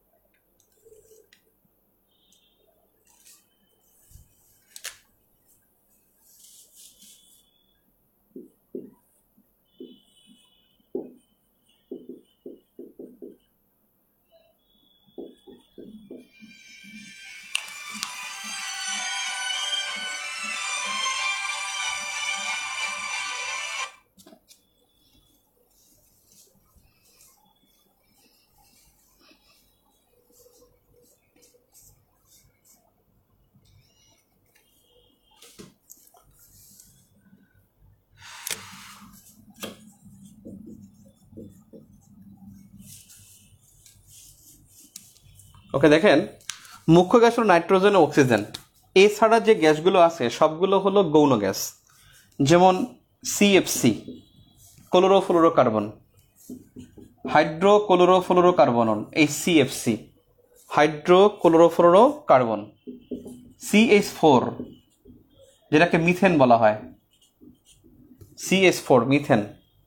ওকে দেখেন, মুখ্য গ্যাস হলো নাইট্রোজেন ও অক্সিজেন। এছাড়া যে গ্যাসগুলো আছে সবগুলো হলো গৌণ গ্যাস, যেমন সিএফসি, ক্লোরোফ্লোরোকার্বন, হাইড্রো ক্লোরোফ্লোরোকার্বন, এই CFC, hydro chlorofluorocarbon. CH four, যেটাকে মিথেন বলা হয়, সিএইচ ফোর মিথেন।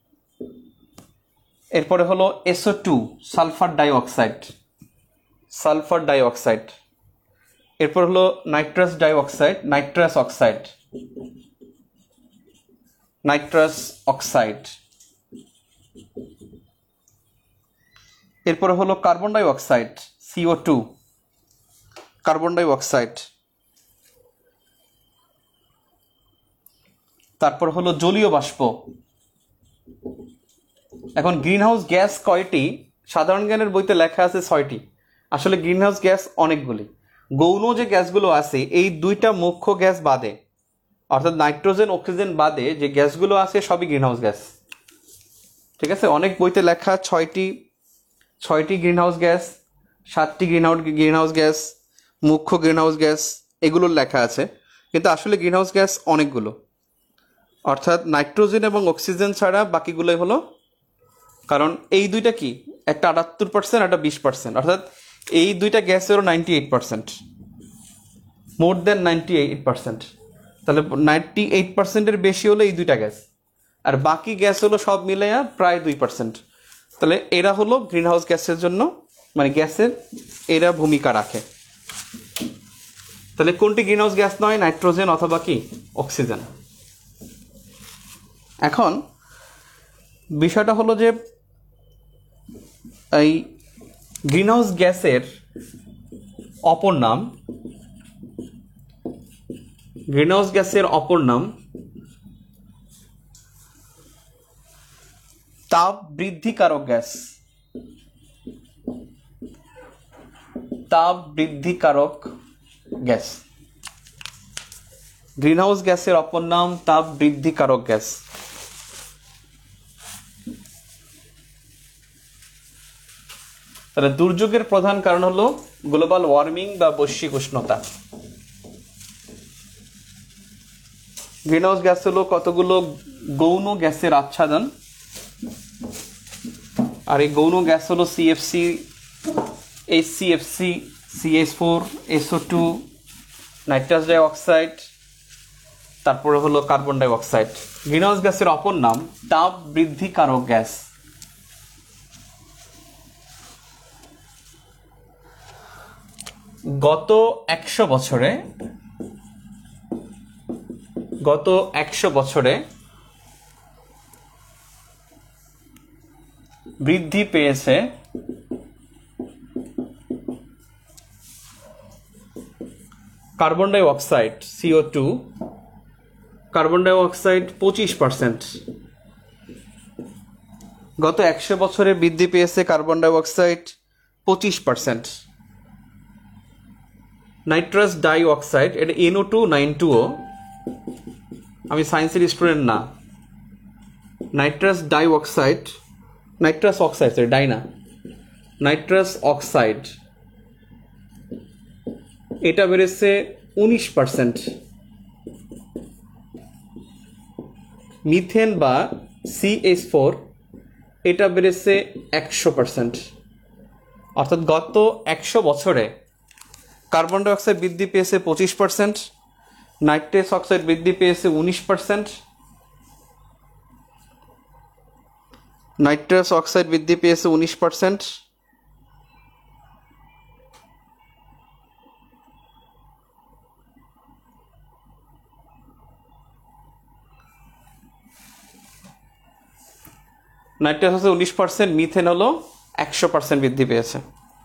এরপরে হলো SO two, sulphur dioxide, sulphur dioxide. এরপর হলো nitrous dioxide, nitrous oxide, nitrous oxide. এরপরে হলো carbon dioxide, CO two, carbon dioxide. তারপর হলো জলীয় বাষ্প। এখন গ্রিনহাউস গ্যাস কয়টি? সাধারণ জ্ঞানের বইতে লেখা আছে ছয়টি, আসলে গ্রিনহাউস গ্যাস অনেকগুলি। গৌণ যে গ্যাসগুলো আছে এই দুইটা মুখ্য গ্যাস বাদে, অর্থাৎ নাইট্রোজেন অক্সিজেন বাদে যে গ্যাসগুলো আছে সবই গ্রিনহাউস গ্যাস। ঠিক আছে, অনেক বইতে লেখা ছয়টি ছয়টি গ্রিনহাউস গ্যাস, সাতটি গ্রিনহাউস গ্রিনহাউস গ্যাস, মুখ্য গ্রিনহাউস গ্যাস এগুলোর লেখা আছে, কিন্তু আসলে গ্রিনহাউস গ্যাস অনেকগুলো। অর্থাৎ নাইট্রোজেন এবং অক্সিজেন ছাড়া বাকিগুলোই হলো, কারণ এই দুইটা কি, একটা আটাত্তর পার্সেন্ট একটা বিশ পার্সেন্ট, অর্থাৎ এই দুইটা গ্যাসেরও ninety eight percent, more than ninety eight percent. তাহলে নাইনটি এইট পার্সেন্টের বেশি হলো এই দুইটা গ্যাস, আর বাকি গ্যাস হলো সব মিলাইয়া প্রায় দুই পার্সেন্ট। তাহলে এরা হলো গ্রিনহাউস গ্যাসের জন্য, মানে গ্যাসের এরা ভূমিকা রাখে। তাহলে কোনটি গ্রিনহাউস গ্যাস নয়? নাইট্রোজেন অথবা কি অক্সিজেন। এখন বিষয়টা হলো যে এই গ্রিনহাউস গ্যাসের অপর নাম, গ্রিনহাউস গ্যাসের অপর নাম তাপ বৃদ্ধিকারক গ্যাস। তাপ বৃদ্ধিকারক গ্যাস, গ্রিনহাউস গ্যাসের অপর নাম তাপ বৃদ্ধিকারক গ্যাস। তাহলে দুর্যোগের প্রধান কারণ হলো গ্লোবাল ওয়ার্মিং বা বৈশ্বিক উষ্ণতা। গ্রিনহাউস গ্যাস হলো কতগুলো গৌণ গ্যাসের আচ্ছাদন, আর এই গৌণ গ্যাস হলো CFC, HCFC, CH four, SO two, nitrous dioxide, তারপরে হলো কার্বন ডাই অক্সাইড। গ্রিনহাউস গ্যাসের অপর নাম তাপ বৃদ্ধিকারক গ্যাস। গত একশো বছরে গত একশো বছরে বৃদ্ধি পেয়েছে carbon dioxide, CO two, carbon dioxide পঁচিশ পার্সেন্ট। গত একশো বছরে বৃদ্ধি পেয়েছে কার্বন ডাই অক্সাইড পঁচিশ পার্সেন্ট। নাইট্রাস ডাই অক্সাইড, এটা NO two nine two O, আমি সায়েন্সের স্টুডেন্ট না। Nitrous dioxide, nitrous oxide sorry di না, নাইট্রাস অক্সাইড এটা বেড়েছে উনিশ পার্সেন্ট। মিথেন বা সিএইচ ফোর এটা বেড়েছে একশো পার্সেন্ট। অর্থাৎ গত একশো বছরে কার্বন ডাই অক্সাইড বৃদ্ধি পেয়েছে পঁচিশ পার্সেন্ট, নাইট্রাস অক্সাইড বৃদ্ধি পেয়েছে উনিশ পার্সেন্ট, নাইট্রাস অক্সাইড বৃদ্ধি পেয়েছে উনিশ পার্সেন্ট, নাইট্রাস হচ্ছে উনিশ পার্সেন্ট, মিথেন হলো একশো পার্সেন্ট বৃদ্ধি পেয়েছে।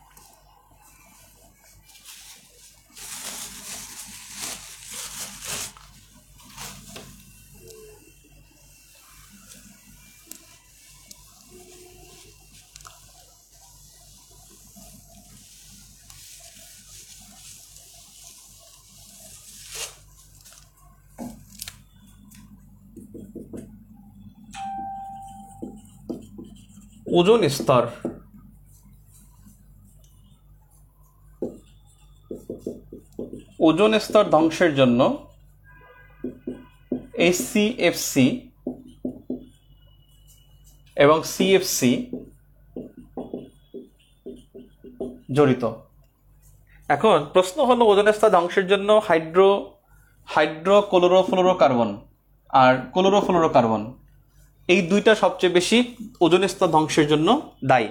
ওজোন স্তর, ওজোন স্তর ধ্বংসের জন্য এইচসিএফসি এবং সিএফসি জড়িত। এখন প্রশ্ন হলো ওজোন স্তর ধ্বংসের জন্য হাইড্রো হাইড্রো ক্লোরোফ্লোরোকার্বন আর ক্লোরোফ্লোরোকার্বন এই দুইটা সবচেয়ে বেশি ওজোন স্তর ধ্বংসের জন্য দায়ী।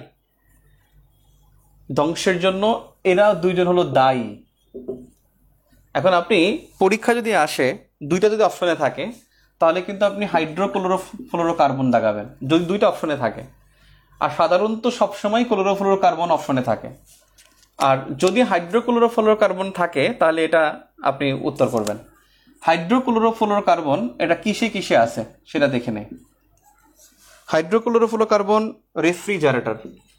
ধ্বংসের জন্য এরা দুইজন হলো দায়ী। এখন আপনি পরীক্ষা যদি আসে দুইটা যদি অপশনে থাকে তাহলে কিন্তু আপনি হাইড্রোক্লোরোফ্লোরোকার্বন দাগাবেন যদি দুইটা অপশনে থাকে, আর সাধারণত সবসময় ক্লোরোফ্লোরোকার্বন অপশনে থাকে। আর যদি হাইড্রোক্লোরোফ্লোরোকার্বন থাকে তাহলে এটা আপনি উত্তর করবেন। হাইড্রোক্লোরোফ্লোরোকার্বন এটা কিসে কিসে আছে সেটা দেখে নেই। হাইড্রোক্লোরোফ্লোরোকার্বন রেফ্রিজারেটর,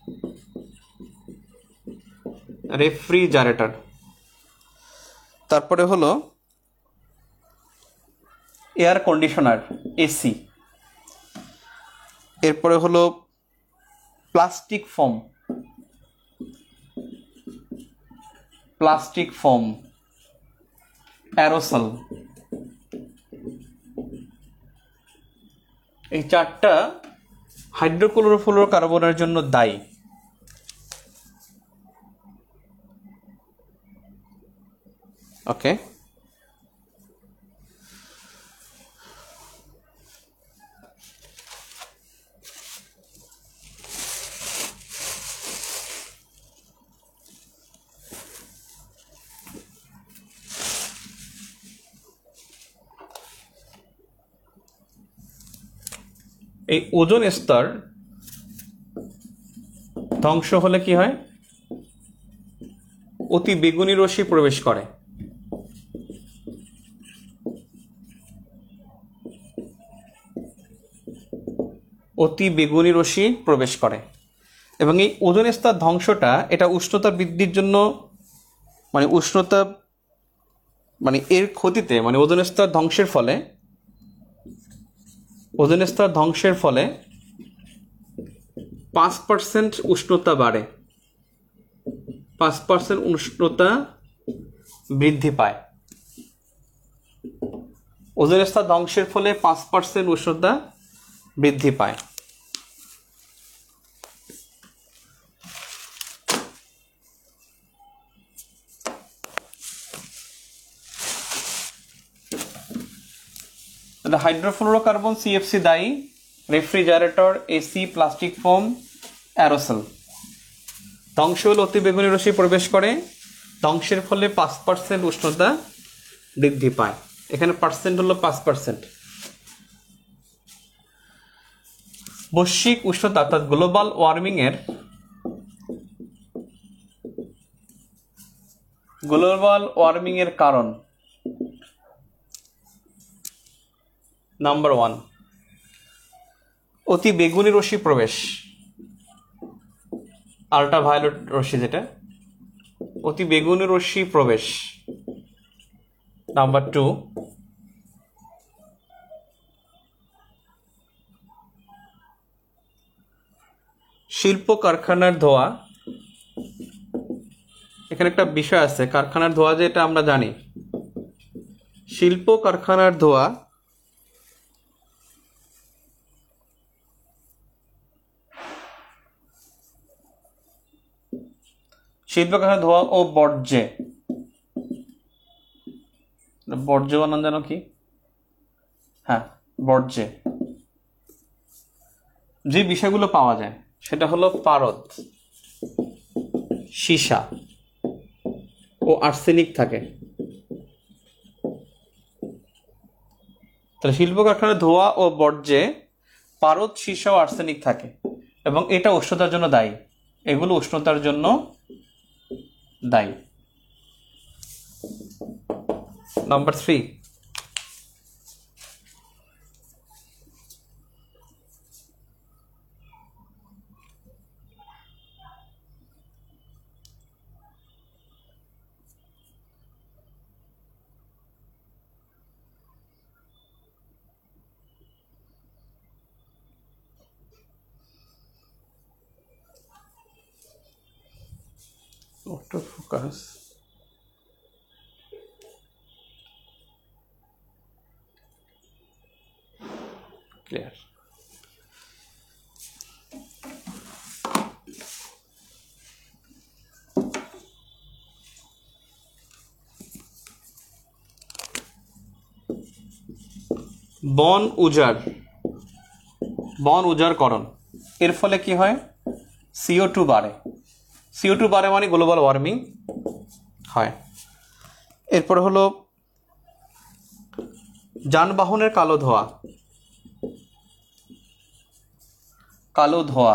রেফ্রিজারেটর তারপরে হলো এয়ার কন্ডিশনার, এসি, এরপরে হলো plastic foam, plastic foam, aerosol, এই চারটা হাইড্রোক্লোরোফ্লোরোকার্বনের জন্য দায়ী। ওকে, এই ওজোন স্তর ধ্বংস হলে কি হয়? অতি বেগুনি রশ্মি প্রবেশ করে। অতি বেগুনি রশ্মি প্রবেশ করে এবং এই ওজোন স্তর ধ্বংসটা এটা উষ্ণতা বৃদ্ধির জন্য, মানে উষ্ণতা মানে এর ক্ষতিতে, মানে ওজোন স্তর ধ্বংসের ফলে ওজোন স্তর ধ্বংসের ফলে পাঁচ পার্সেন্ট উষ্ণতা বাড়ে, পাঁচ পার্সেন্ট উষ্ণতা বৃদ্ধি পায়। ওজোন স্তর ধ্বংসের ফলে পাঁচ পার্সেন্ট উষ্ণতা বৃদ্ধি পায়। হাইড্রোফ্লোরোকার্বন সিএফসি দায়ী, refrigerator, AC, plastic foam, aerosol. ধ্বংস হলে অতি বেগুনি রশ্মি প্রবেশ করে, ধ্বংসের ফলে পাঁচ পার্সেন্ট উষ্ণতা বৃদ্ধি পায়। এখানে পার্সেন্ট হলো পাঁচ পার্সেন্ট। বৈশ্বিক উষ্ণতা অর্থাৎ গ্লোবাল ওয়ার্মিং এর গ্লোবাল ওয়ার্মিং এর কারণ নাম্বার ওয়ান, অতি বেগুনি রশ্মি প্রবেশ, আল্ট্রাভায়োলেট রশ্মি, যেটা অতি বেগুনি রশ্মি প্রবেশ। নাম্বার টু, শিল্প কারখানার ধোঁয়া। এখানে একটা বিষয় আছে, কারখানার ধোঁয়া যে এটা আমরা জানি, শিল্প কারখানার ধোঁয়া শিল্প কারখানার ধোঁয়া ও বর্জ্যে, বর্জ্য বানান জানো কি? হ্যাঁ, বর্জ্যে যে বিষয়গুলো পাওয়া যায় সেটা হলো পারদ, সীসা ও আর্সেনিক থাকে। তাহলে শিল্প কারখানার ধোঁয়া ও বর্জ্যে পারদ, সীসা ও আর্সেনিক থাকে এবং এটা উষ্ণতার জন্য দায়ী। এগুলো উষ্ণতার জন্য দায়ী। Number three, autofocus, clear। বন উজাড়, বন উজাড়করণ এর ফলে কি হয়? সিও টু বাড়ে। সিও টু বাড়ে মানে গ্লোবাল ওয়ার্মিং হয়। এরপর হলো যানবাহনের কালো ধোঁয়া, কালো ধোঁয়া,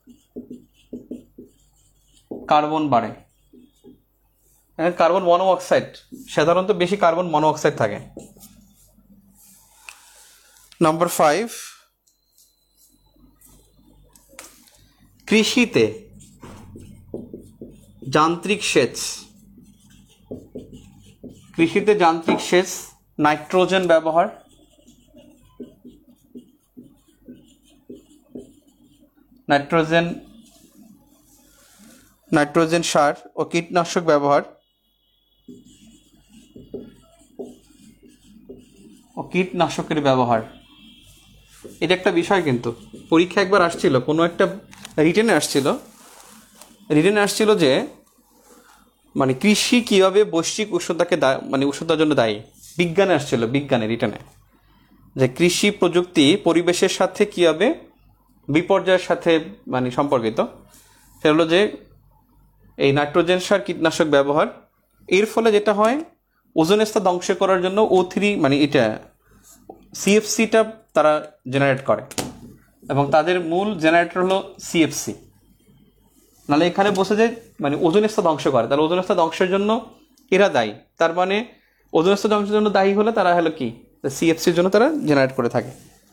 কার্বন বাড়ে। কার্বন মনোঅক্সাইড, সাধারণত বেশি কার্বন মনোঅক্সাইড থাকে। নাম্বার ফাইভ, কৃষিতে যান্ত্রিক সেচ, কৃষিতে যান্ত্রিক সেচ, নাইট্রোজেন ব্যবহার, নাইট্রোজেন নাইট্রোজেন সার ও কীটনাশক ব্যবহার কীটনাশকের ব্যবহার, এটা একটা বিষয় কিন্তু পরীক্ষা একবার আসছিল, কোনো একটা রিটেনে আসছিল রিটেনে আসছিল যে মানে কৃষি কীভাবে বৈশ্বিক উষ্ণতাকে মানে উষ্ণতার জন্য দায়ী। বিজ্ঞানে আসছিল, বিজ্ঞানে রিটেনে, যে কৃষি প্রযুক্তি পরিবেশের সাথে কীভাবে বিপর্যয়ের সাথে মানে সম্পর্কিত। সেটা হলো যে এই নাইট্রোজেন সার কীটনাশক ব্যবহার, এর ফলে যেটা হয় ওজোন স্তর ধ্বংস করার জন্য ও থ্রি মানে এটা সিএফসিটা তারা জেনারেট করে, এবং তাদের মূল জেনারেটর হলো সিএফসি। নাহলে এখানে বসে যে মানে ওজোন স্তর ধ্বংস করে, তাহলে ওজোন স্তর ধ্বংসের জন্য এরা দায়ী। তার মানে ওজোন স্তর ধ্বংসের জন্য দায়ী হলে তারা হলো কি, সিএফসির জন্য তারা জেনারেট করে থাকে।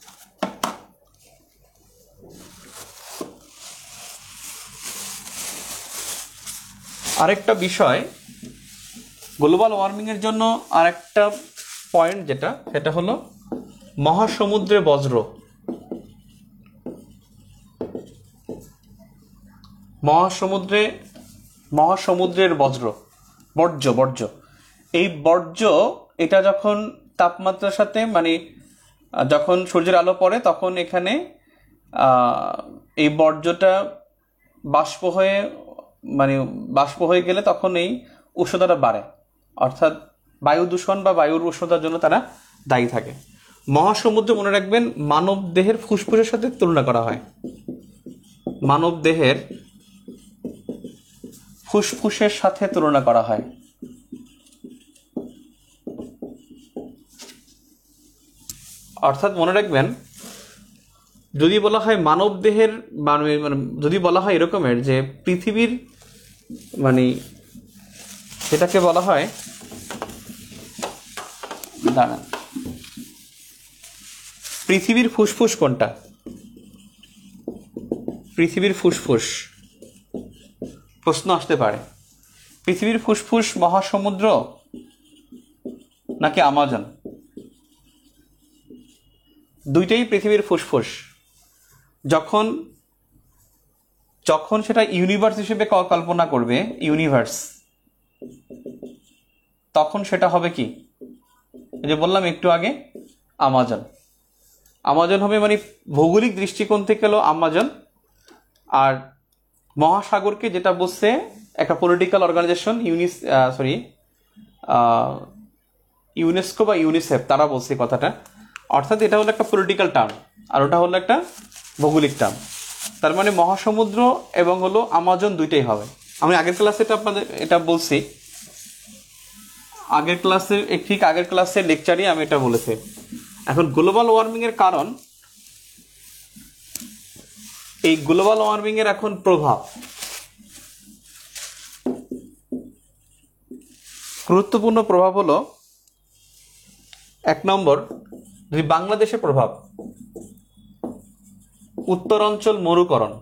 আরেকটা বিষয় গ্লোবাল ওয়ার্মিংয়ের জন্য আরেকটা পয়েন্ট যেটা, সেটা হলো মহাসমুদ্রে বজ্র। মহাসমুদ্রে মহাসমুদ্রের বজ্র বর্জ্য বর্জ্য এই বর্জ্য এটা যখন তাপমাত্রার সাথে মানে যখন সূর্যের আলো পড়ে তখন এখানে এই বর্জ্যটা বাষ্প হয়ে মানে বাষ্প হয়ে গেলে তখন এই উষ্ণতাটা বাড়ে, অর্থাৎ বায়ু দূষণ বা বায়ুর উষ্ণতার জন্য তারা দায়ী থাকে। মহাসমুদ্র মনে রাখবেন মানব দেহের ফুসফুসের সাথে তুলনা করা হয়, মানব দেহের ফুসফুসের সাথে তুলনা করা হয়। অর্থাৎ মনে রাখবেন যদি বলা হয় মানব দেহের মানে যদি বলা হয় এরকমের যে পৃথিবীর মানে সেটাকে বলা হয় দাঁড়ান পৃথিবীর ফুসফুস কোনটা, পৃথিবীর ফুসফুস প্রশ্ন আসতে পারে। পৃথিবীর ফুসফুস মহাসমুদ্র নাকি আমাজন? দুইটাই পৃথিবীর ফুসফুস। যখন যখন সেটা ইউনিভার্স হিসেবে কল্পনা করবে, ইউনিভার্স, তখন সেটা হবে কি, এই যে বললাম একটু আগে আমাজন। আমাজন হবে মানে ভৌগোলিক দৃষ্টিকোণ থেকে হলো আমাজন, আর মহাসাগরকে যেটা বলছে একটা পলিটিক্যাল অর্গানাইজেশন ইউনিস সরি ইউনেস্কো বা ইউনিসেফ, তারা বলছে কথাটা। অর্থাৎ এটা হলো একটা পলিটিক্যাল টার্ম আর ওটা হলো একটা ভৌগোলিক টার্ম। তার মানে মহাসমুদ্র এবং হলো আমাজন দুইটাই হবে। আমি আগের ক্লাসে এটা আপনাদের এটা বলছি, আগের ক্লাসে ঠিক আগের ক্লাসের লেকচারই আমি এটা বলেছি। এখন গ্লোবাল ওয়ার্মিং এর কারণ, এই গ্লোবাল ওয়ার্মিং এর এখন প্রভাব, গুরুত্বপূর্ণ প্রভাব হলো এক নম্বর যদি বাংলাদেশে প্রভাব, উত্তরাঞ্চল মরুকরণ।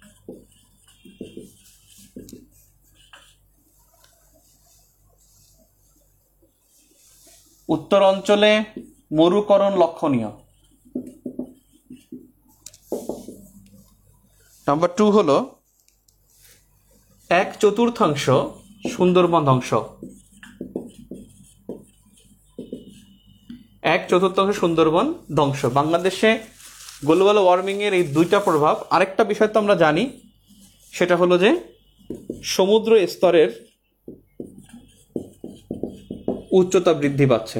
উত্তর অঞ্চলে মরুকরণ লক্ষণীয়। নাম্বার টু হলো এক চতুর্থাংশ সুন্দরবন ধ্বংস। এক চতুর্থাংশ সুন্দরবন ধ্বংস। বাংলাদেশে গ্লোবাল ওয়ার্মিং এর এই দুইটা প্রভাব। আরেকটা বিষয় তো আমরা জানি, সেটা হলো যে সমুদ্র স্তরের উচ্চতা বৃদ্ধি পাচ্ছে।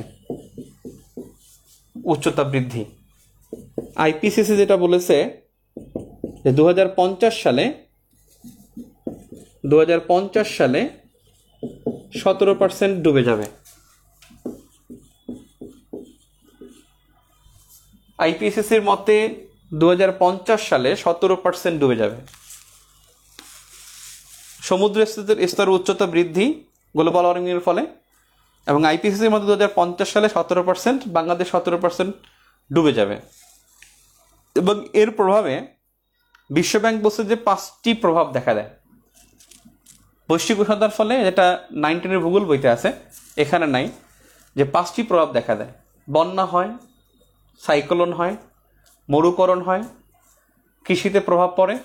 উচ্চতা বৃদ্ধি আইপিসিসি যেটা বলেছে যে দু হাজার পঞ্চাশ সালে দু হাজার পঞ্চাশ সালে সতেরো পার্সেন্ট ডুবে যাবে। আইপিসিসির মতে দু হাজার পঞ্চাশ সালে সতেরো পার্সেন্ট ডুবে যাবে। সমুদ্র স্তরের উচ্চতা বৃদ্ধি গ্লোবাল ওয়ার্মিং এর ফলে, এবং আইপিসিসির মধ্যে দু হাজার পঞ্চাশ সালে সতেরো পার্সেন্ট, বাংলাদেশ সতেরো পার্সেন্ট ডুবে যাবে। এবং এর প্রভাবে বিশ্বব্যাংক বলছে যে পাঁচটি প্রভাব দেখা দেয় বৈশ্বিক উষ্ণতার ফলে, যেটা নাইনটিনের ভূগোল বইতে আছে, এখানে নাই, যে পাঁচটি প্রভাব দেখা দেয়। বন্যা হয়, সাইক্লোন হয়, মরুকরণ হয়, কৃষিতে প্রভাব পড়ে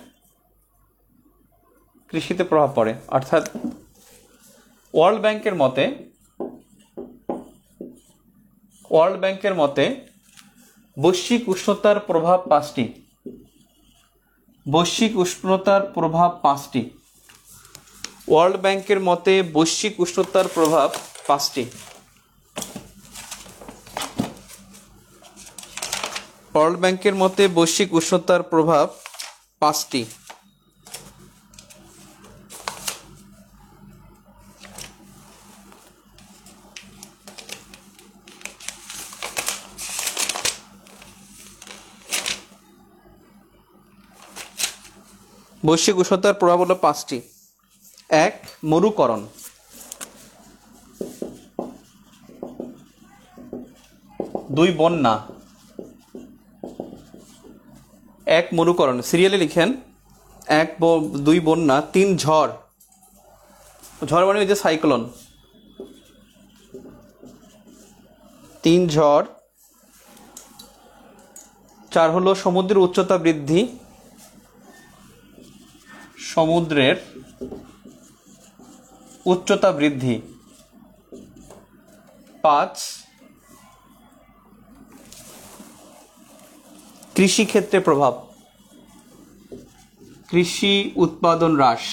কৃষিতে প্রভাব পড়ে অর্থাৎ ওয়ার্ল্ড ব্যাংকের মতে ওয়ার্ল্ড ব্যাংকের মতে বৈশ্বিক উষ্ণতার প্রভাব পাঁচটি। বৈশ্বিক উষ্ণতার প্রভাব পাঁচটি। ওয়ার্ল্ড ব্যাংকের মতে বৈশ্বিক উষ্ণতার প্রভাব পাঁচটি। ওয়ার্ল্ড ব্যাংকের মতে বৈশ্বিক উষ্ণতার প্রভাব পাঁচটি। বৈশ্বিক উষ্ণতার প্রভাব হলো পাঁচটি। এক, মরুকরণ। দুই, বন্যা। এক, মরুকরণ, সিরিয়ালে লিখেন। এক, দুই, বন্যা। তিন, ঝড়। ঝড় মানে ওই যে সাইক্লোন। তিন, ঝড়। চার হলো সমুদ্রের উচ্চতা বৃদ্ধি। সমুদ্রের উচ্চতা বৃদ্ধি। পাঁচ, কৃষিক্ষেত্রে প্রভাব। কৃষি উৎপাদন হ্রাস।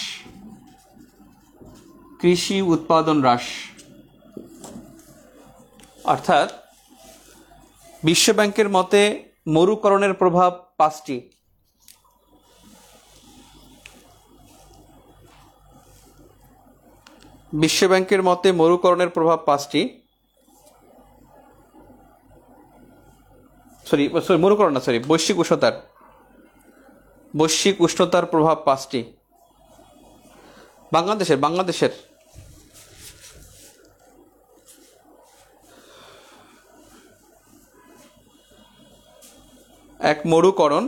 কৃষি উৎপাদন হ্রাস। অর্থাৎ বিশ্ব ব্যাংকের মতে মরুকরণের প্রভাব পাঁচটি। বিশ্ব ব্যাংকের মতে মরুকরণের প্রভাব পাঁচটি। সরি সরি মরুকরণ না সরি বৈশ্বিক উষ্ণতার বৈশ্বিক উষ্ণতার প্রভাব পাঁচটি। বাংলাদেশের বাংলাদেশের এক, মরুকরণ।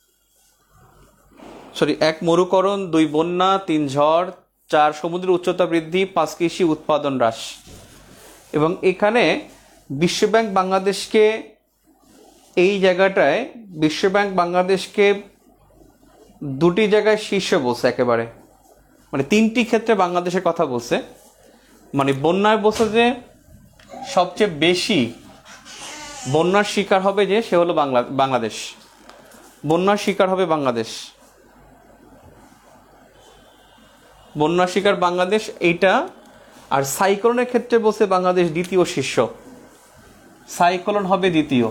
সরি এক, মরুকরণ। দুই, বন্যা। তিন, ঝড়। চার, সমুদ্রের উচ্চতা বৃদ্ধি। পাঁচ, কৃষি উৎপাদন হ্রাস। এবং এখানে বিশ্বব্যাংক বাংলাদেশকে এই জায়গাটায় বিশ্বব্যাংক বাংলাদেশকে দুটি জায়গায় শীর্ষে বলছে একেবারে, মানে তিনটি ক্ষেত্রে বাংলাদেশের কথা বলছে। মানে বন্যায় বলছে যে সবচেয়ে বেশি বন্যার শিকার হবে যে সে হলো বাংলা বাংলাদেশ বন্যার শিকার হবে বাংলাদেশ বন্যার শিকার বাংলাদেশ এইটা। আর সাইক্লোনের ক্ষেত্রে বলছে বাংলাদেশ দ্বিতীয় শীর্ষ। সাইক্লোন হবে দ্বিতীয়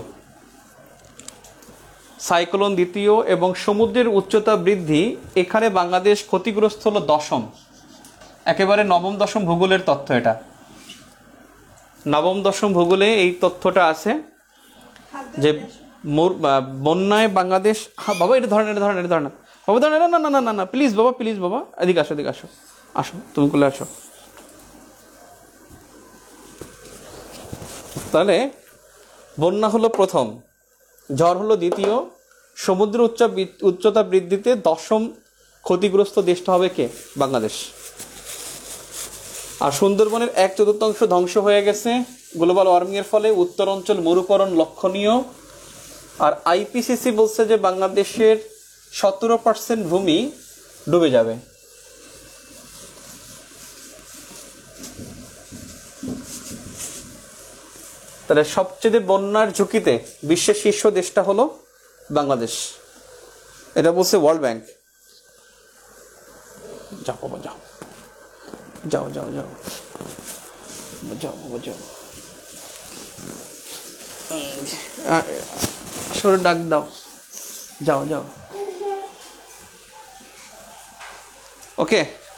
সাইক্লোন দ্বিতীয় এবং সমুদ্রের উচ্চতা বৃদ্ধি এখানে বাংলাদেশ ক্ষতিগ্রস্ত হলো দশম। একেবারে নবম দশম ভূগোলের তথ্য এটা। নবম দশম ভূগোলে এই তথ্যটা আছে যে বন্যায় বাংলাদেশ। হ্যাঁ বাবা, এটা ধরেন এটা ধরেন এটা ধরেন বাবা, ধরেন না না না না না প্লিজ বাবা, প্লিজ বাবা, এদিকে আসো এদিকে আসো আসো তুমি কোলে আসো। তাহলে বন্যা হলো প্রথম, ঝড় হলো দ্বিতীয়, সমুদ্র উচ্চ উচ্চতা বৃদ্ধিতে দশম ক্ষতিগ্রস্ত দেশটা হবে কে? বাংলাদেশ। আর সুন্দরবনের এক চতুর্থাংশ ধ্বংস হয়ে গেছে গ্লোবাল ওয়ার্মিং এর ফলে। উত্তর অঞ্চল মরুকরণ লক্ষণীয়। আর আইপিসিসি বলছে যে বাংলাদেশের সতেরো পার্সেন্ট ভূমি ডুবে যাবে। তাহলে সবচেয়ে বন্যার ঝুঁকিতে বিশ্বের শীর্ষ দেশটা হলো বাংলাদেশ, এটা বলছে ওয়ার্ল্ড ব্যাংক। যাও বাবা যাও যাও যাও যাও যাও বাবা যাও, সরে ডাক দাও, যাও যাও। ওকে,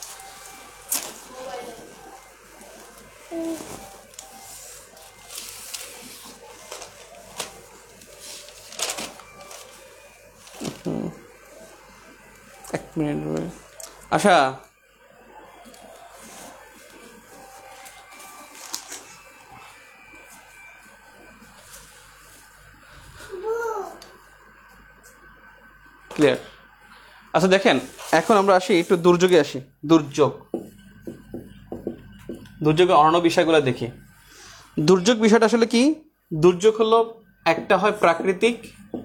এক মিনিট। আচ্ছা, ক্লিয়ার। আচ্ছা দেখেন, এখন আমরা আসি একটু দুর্যোগে আসি। দুর্যোগ দুর্যোগের অন্য বিষয়গুলো দেখি। দুর্যোগ বিষয়টা আসলে কি? দুর্যোগ হলো একটা হয় প্রাকৃতিক,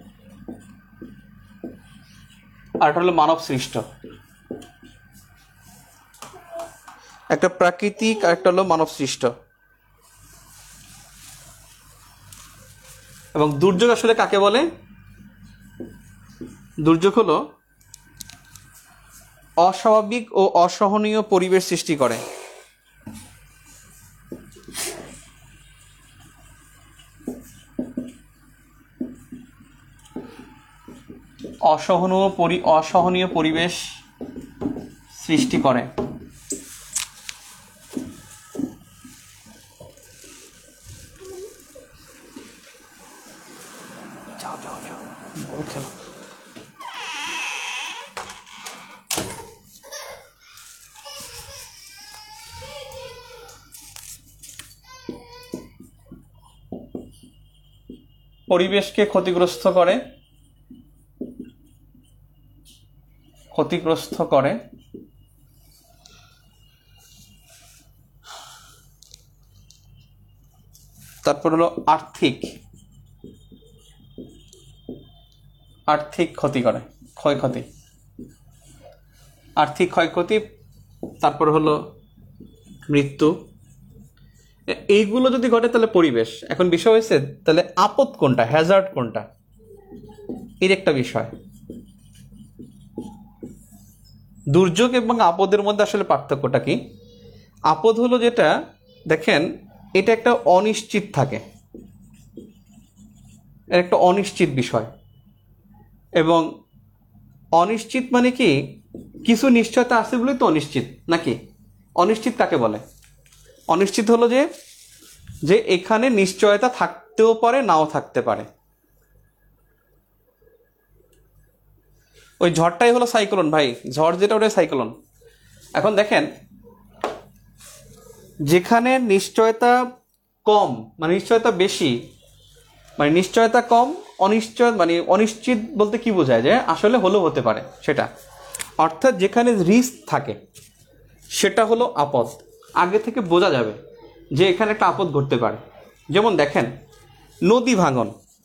আর একটা হলো মানব সৃষ্ট। একটা প্রাকৃতিক আর একটা হলো মানব সৃষ্ট। এবং দুর্যোগ আসলে কাকে বলে? দুর্যোগ হলো অস্বাভাবিক ও অসহনীয় পরিবেশ সৃষ্টি করে। অসহনীয় পরি অসহনীয় পরিবেশ সৃষ্টি করে। যাও যাও যাও বল খেলো। পরিবেশকে ক্ষতিগ্রস্ত করে ক্ষতিগ্রস্ত করে তারপর হলো আর্থিক আর্থিক ক্ষতি করে, ক্ষয়ক্ষতি, আর্থিক ক্ষয়ক্ষতি, তারপর হলো মৃত্যু। এইগুলো যদি ঘটে তাহলে পরিবেশ। এখন বিষয় হয়েছে তাহলে আপদ কোনটা, হ্যাজার্ড কোনটা, এর একটা বিষয়। দুর্যোগ এবং আপদের মধ্যে আসলে পার্থক্যটা কি? আপদ হলো যেটা দেখেন এটা একটা অনিশ্চিত থাকে, এর একটা অনিশ্চিত বিষয়। এবং অনিশ্চিত মানে কি, কিছু নিশ্চয়তা আছে বলেই তো অনিশ্চিত, নাকি? অনিশ্চিত কাকে বলে? অনিশ্চিত হলো যে যে এখানে নিশ্চয়তা থাকতেও পারে, নাও থাকতে পারে। ওই ঝড়টাই হলো সাইক্লোন ভাই, ঝড় যেটা ওটাই সাইক্লোন। এখন দেখেন যেখানে নিশ্চয়তা কম মানে নিশ্চয়তা বেশি, মানে নিশ্চয়তা কম, অনিশ্চয় মানে অনিশ্চিত বলতে কি বোঝায়? যে আসলে হলেও হতে পারে সেটা, অর্থাৎ যেখানে রিস্ক থাকে সেটা হলো আপদ। আগে থেকে বোঝা যাবে যে এখানে একটা আপদ ঘটতে পারে। যেমন দেখেন নদী ভাঙন,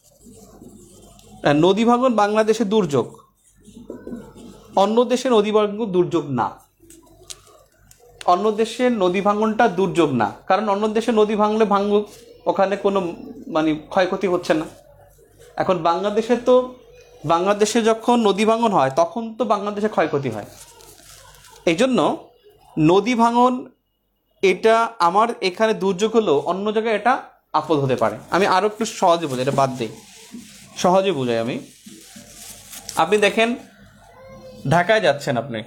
নদী ভাঙন বাংলাদেশে দুর্যোগ, অন্য দেশে নদী ভাঙন দুর্যোগ না। অন্য দেশের নদী ভাঙনটা দুর্যোগ না, কারণ অন্য দেশে নদী ভাঙলে ভাঙুক, ওখানে কোনো মানে ক্ষয়ক্ষতি হচ্ছে না। এখন বাংলাদেশে তো বাংলাদেশে যখন নদী ভাঙন হয় তখন তো বাংলাদেশে ক্ষয়ক্ষতি হয়। এই জন্য নদী ভাঙন এটা আমার এখানে দুর্যোগ হলেও অন্য জায়গায় এটা আপদ হতে পারে। আমি আরও একটু সহজে বোঝাই, এটা বাদ দিই, সহজে বোঝাই আমি। আপনি দেখেন ঢাকায় যাচ্ছেন, আপনি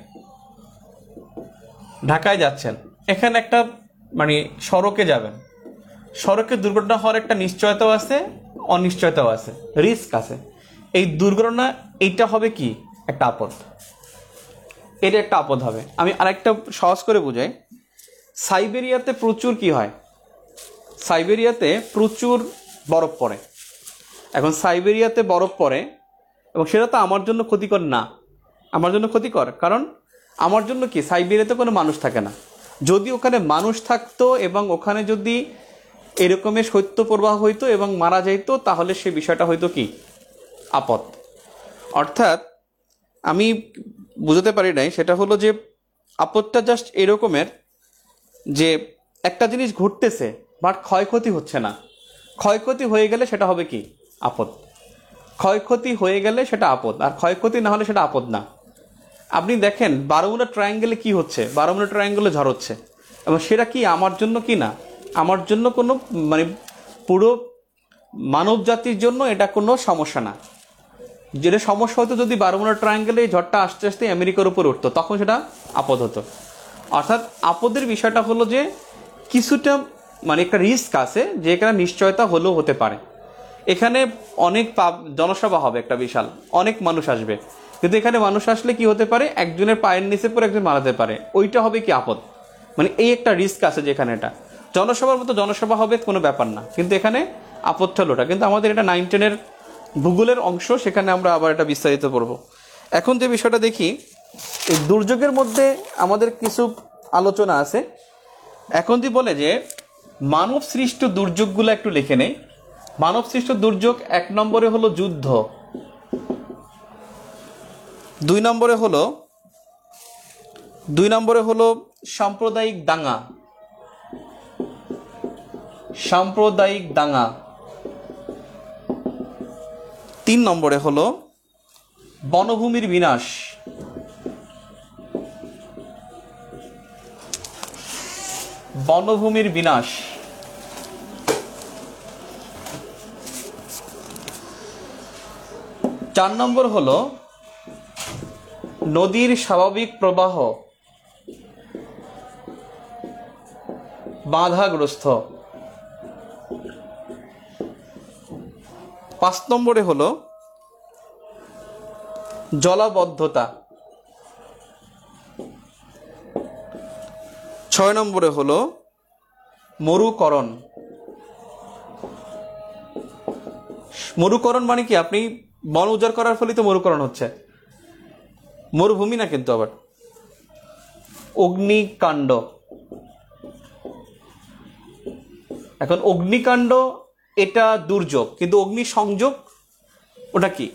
ঢাকায় যাচ্ছেন, এখানে একটা মানে সড়কে যাবেন, সড়কে দুর্ঘটনা হওয়ার একটা নিশ্চয়তাও আছে, অনিশ্চয়তাও আছে, রিস্ক আছে। এই দুর্ঘটনা এইটা হবে কি একটা আপদ, এটা একটা আপদ হবে। আমি আরেকটা সহজ করে বুঝাই। সাইবেরিয়াতে প্রচুর কি হয়, সাইবেরিয়াতে প্রচুর বরফ পড়ে। এখন সাইবেরিয়াতে বরফ পড়ে এবং সেটা তো আমার জন্য ক্ষতিকর না, আমার জন্য ক্ষতিকর, কারণ আমার জন্য কি, সাইবেরিয়াতে কোনো মানুষ থাকে না। যদি ওখানে মানুষ থাকতো এবং ওখানে যদি এরকমের শৈত্যপ্রবাহ হইতো এবং মারা যাইতো, তাহলে সে বিষয়টা হয়তো কি আপদ। অর্থাৎ আমি বুঝতে পারি নাই, সেটা হলো যে আপদটা জাস্ট এরকমের যে একটা জিনিস ঘটতেছে বাট ক্ষয়ক্ষতি হচ্ছে না, ক্ষয়ক্ষতি হয়ে গেলে সেটা হবে কি আপদ। ক্ষয়ক্ষতি হয়ে গেলে সেটা আপদ, আর ক্ষয়ক্ষতি না হলে সেটা আপদ না। আপনি দেখেন বারমুডা ট্রায়াঙ্গেলে কি হচ্ছে, বারমুডা ট্রায়াঙ্গেলে ঝড় হচ্ছে, এবং সেটা কি আমার জন্য কি না, আমার জন্য কোনো মানে পুরো মানব জাতির জন্য এটা কোনো সমস্যা না। যেটা সমস্যা হতো যদি বারমুডা ট্রায়াঙ্গেলে এই ঝড়টা আস্তে আস্তে আমেরিকার উপর উঠতো, তখন সেটা আপদ হতো। অর্থাৎ আপদের বিষয়টা হলো যে কিছুটা মানে একটা রিস্ক আছে, যে এখানে নিশ্চয়তা হলেও হতে পারে। এখানে অনেক জনসভা হবে একটা বিশাল, অনেক মানুষ আসবে, কিন্তু এখানে মানুষ আসলে কি হতে পারে, একজনের পায়ের নিচে পরে একজন মারা যেতে পারে, ওইটা হবে কি আপদ। মানে এই একটা রিস্ক আছে যেখানে, এটা জনসভার মতো জনসভা হবে কোনো ব্যাপার না, কিন্তু এখানে আপদটা হলো ওটা। কিন্তু আমাদের এটা নাইন টেনের ভূগোলের অংশ, সেখানে আমরা আবার এটা বিস্তারিত পড়ব। এখন যে বিষয়টা দেখি, এই দুর্যোগের মধ্যে আমাদের কিছু আলোচনা আছে। এখন যে বলে যে মানব সৃষ্ট দুর্যোগগুলো একটু লিখে নেই। মানব সৃষ্ট দুর্যোগ এক নম্বরে হলো যুদ্ধ, দুই নম্বরে হলো দুই নম্বরে হলো সাম্প্রদায়িক দাঙ্গা, সাম্প্রদায়িক দাঙ্গা, তিন নম্বরে হলো বনভূমির বিনাশ। বনভূমির বিনাশ। চার নম্বর হলো নদীর স্বাভাবিক প্রবাহ বাধাগ্রস্ত। পাঁচ নম্বরে হলো জলাবদ্ধতা। ছয় নম্বরে হলো মরুকরণ। মরুকরণ মানে কি? আপনি বন উজাড় করার ফলে তো মরুকরণ হচ্ছে, মরুভূমি না কিন্তু। আবার অগ্নিকাণ্ড। এখন অগ্নিকাণ্ড এটা দুর্যোগ, কিন্তু অগ্নি সংযোগ ওটা কি?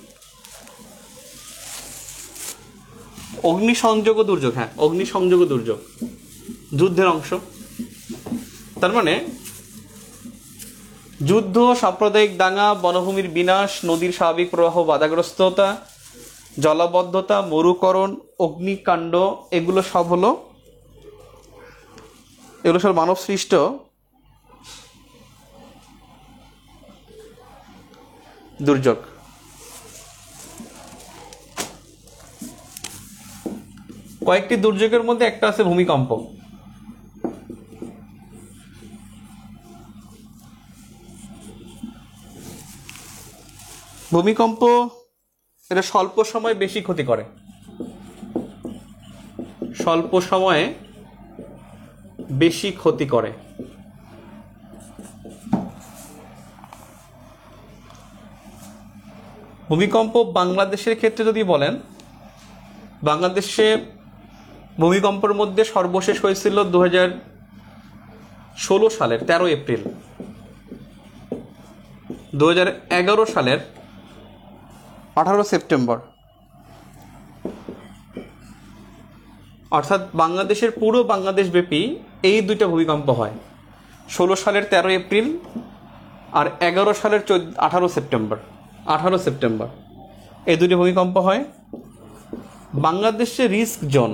অগ্নি সংযোগ ও দুর্যোগ। হ্যাঁ, অগ্নি সংযোগ ও দুর্যোগ যুদ্ধের অংশ। তার মানে যুদ্ধ, সাম্প্রদায়িক দাঙ্গা, বনভূমির বিনাশ, নদীর স্বাভাবিক প্রবাহ বাধাগ্রস্ততা, জলাবদ্ধতা, মরুকরণ, অগ্নিকাণ্ড, এগুলো সব হলো এগুলো সব মানব সৃষ্ট দুর্যোগ। কয়েকটি দুর্যোগের মধ্যে একটা আছে ভূমিকম্প। ভূমিকম্প এটা স্বল্প সময় বেশি ক্ষতি করে। স্বল্প সময়ে বেশি ক্ষতি করে। ভূমিকম্প বাংলাদেশের ক্ষেত্রে যদি বলেন, বাংলাদেশে ভূমিকম্পের মধ্যে সর্বশেষ হয়েছিল দু হাজার ষোলো সালের তেরো এপ্রিল, দু হাজার এগারো সালের আঠারো সেপ্টেম্বর। অর্থাৎ বাংলাদেশের পুরো বাংলাদেশ ব্যাপী এই দুইটা ভূমিকম্প হয়। ষোলো সালের তেরো এপ্রিল আর এগারো সালের চোদ্দ আঠারো সেপ্টেম্বর আঠারো সেপ্টেম্বর এই দুটি ভূমিকম্প হয়। বাংলাদেশে রিস্ক জোন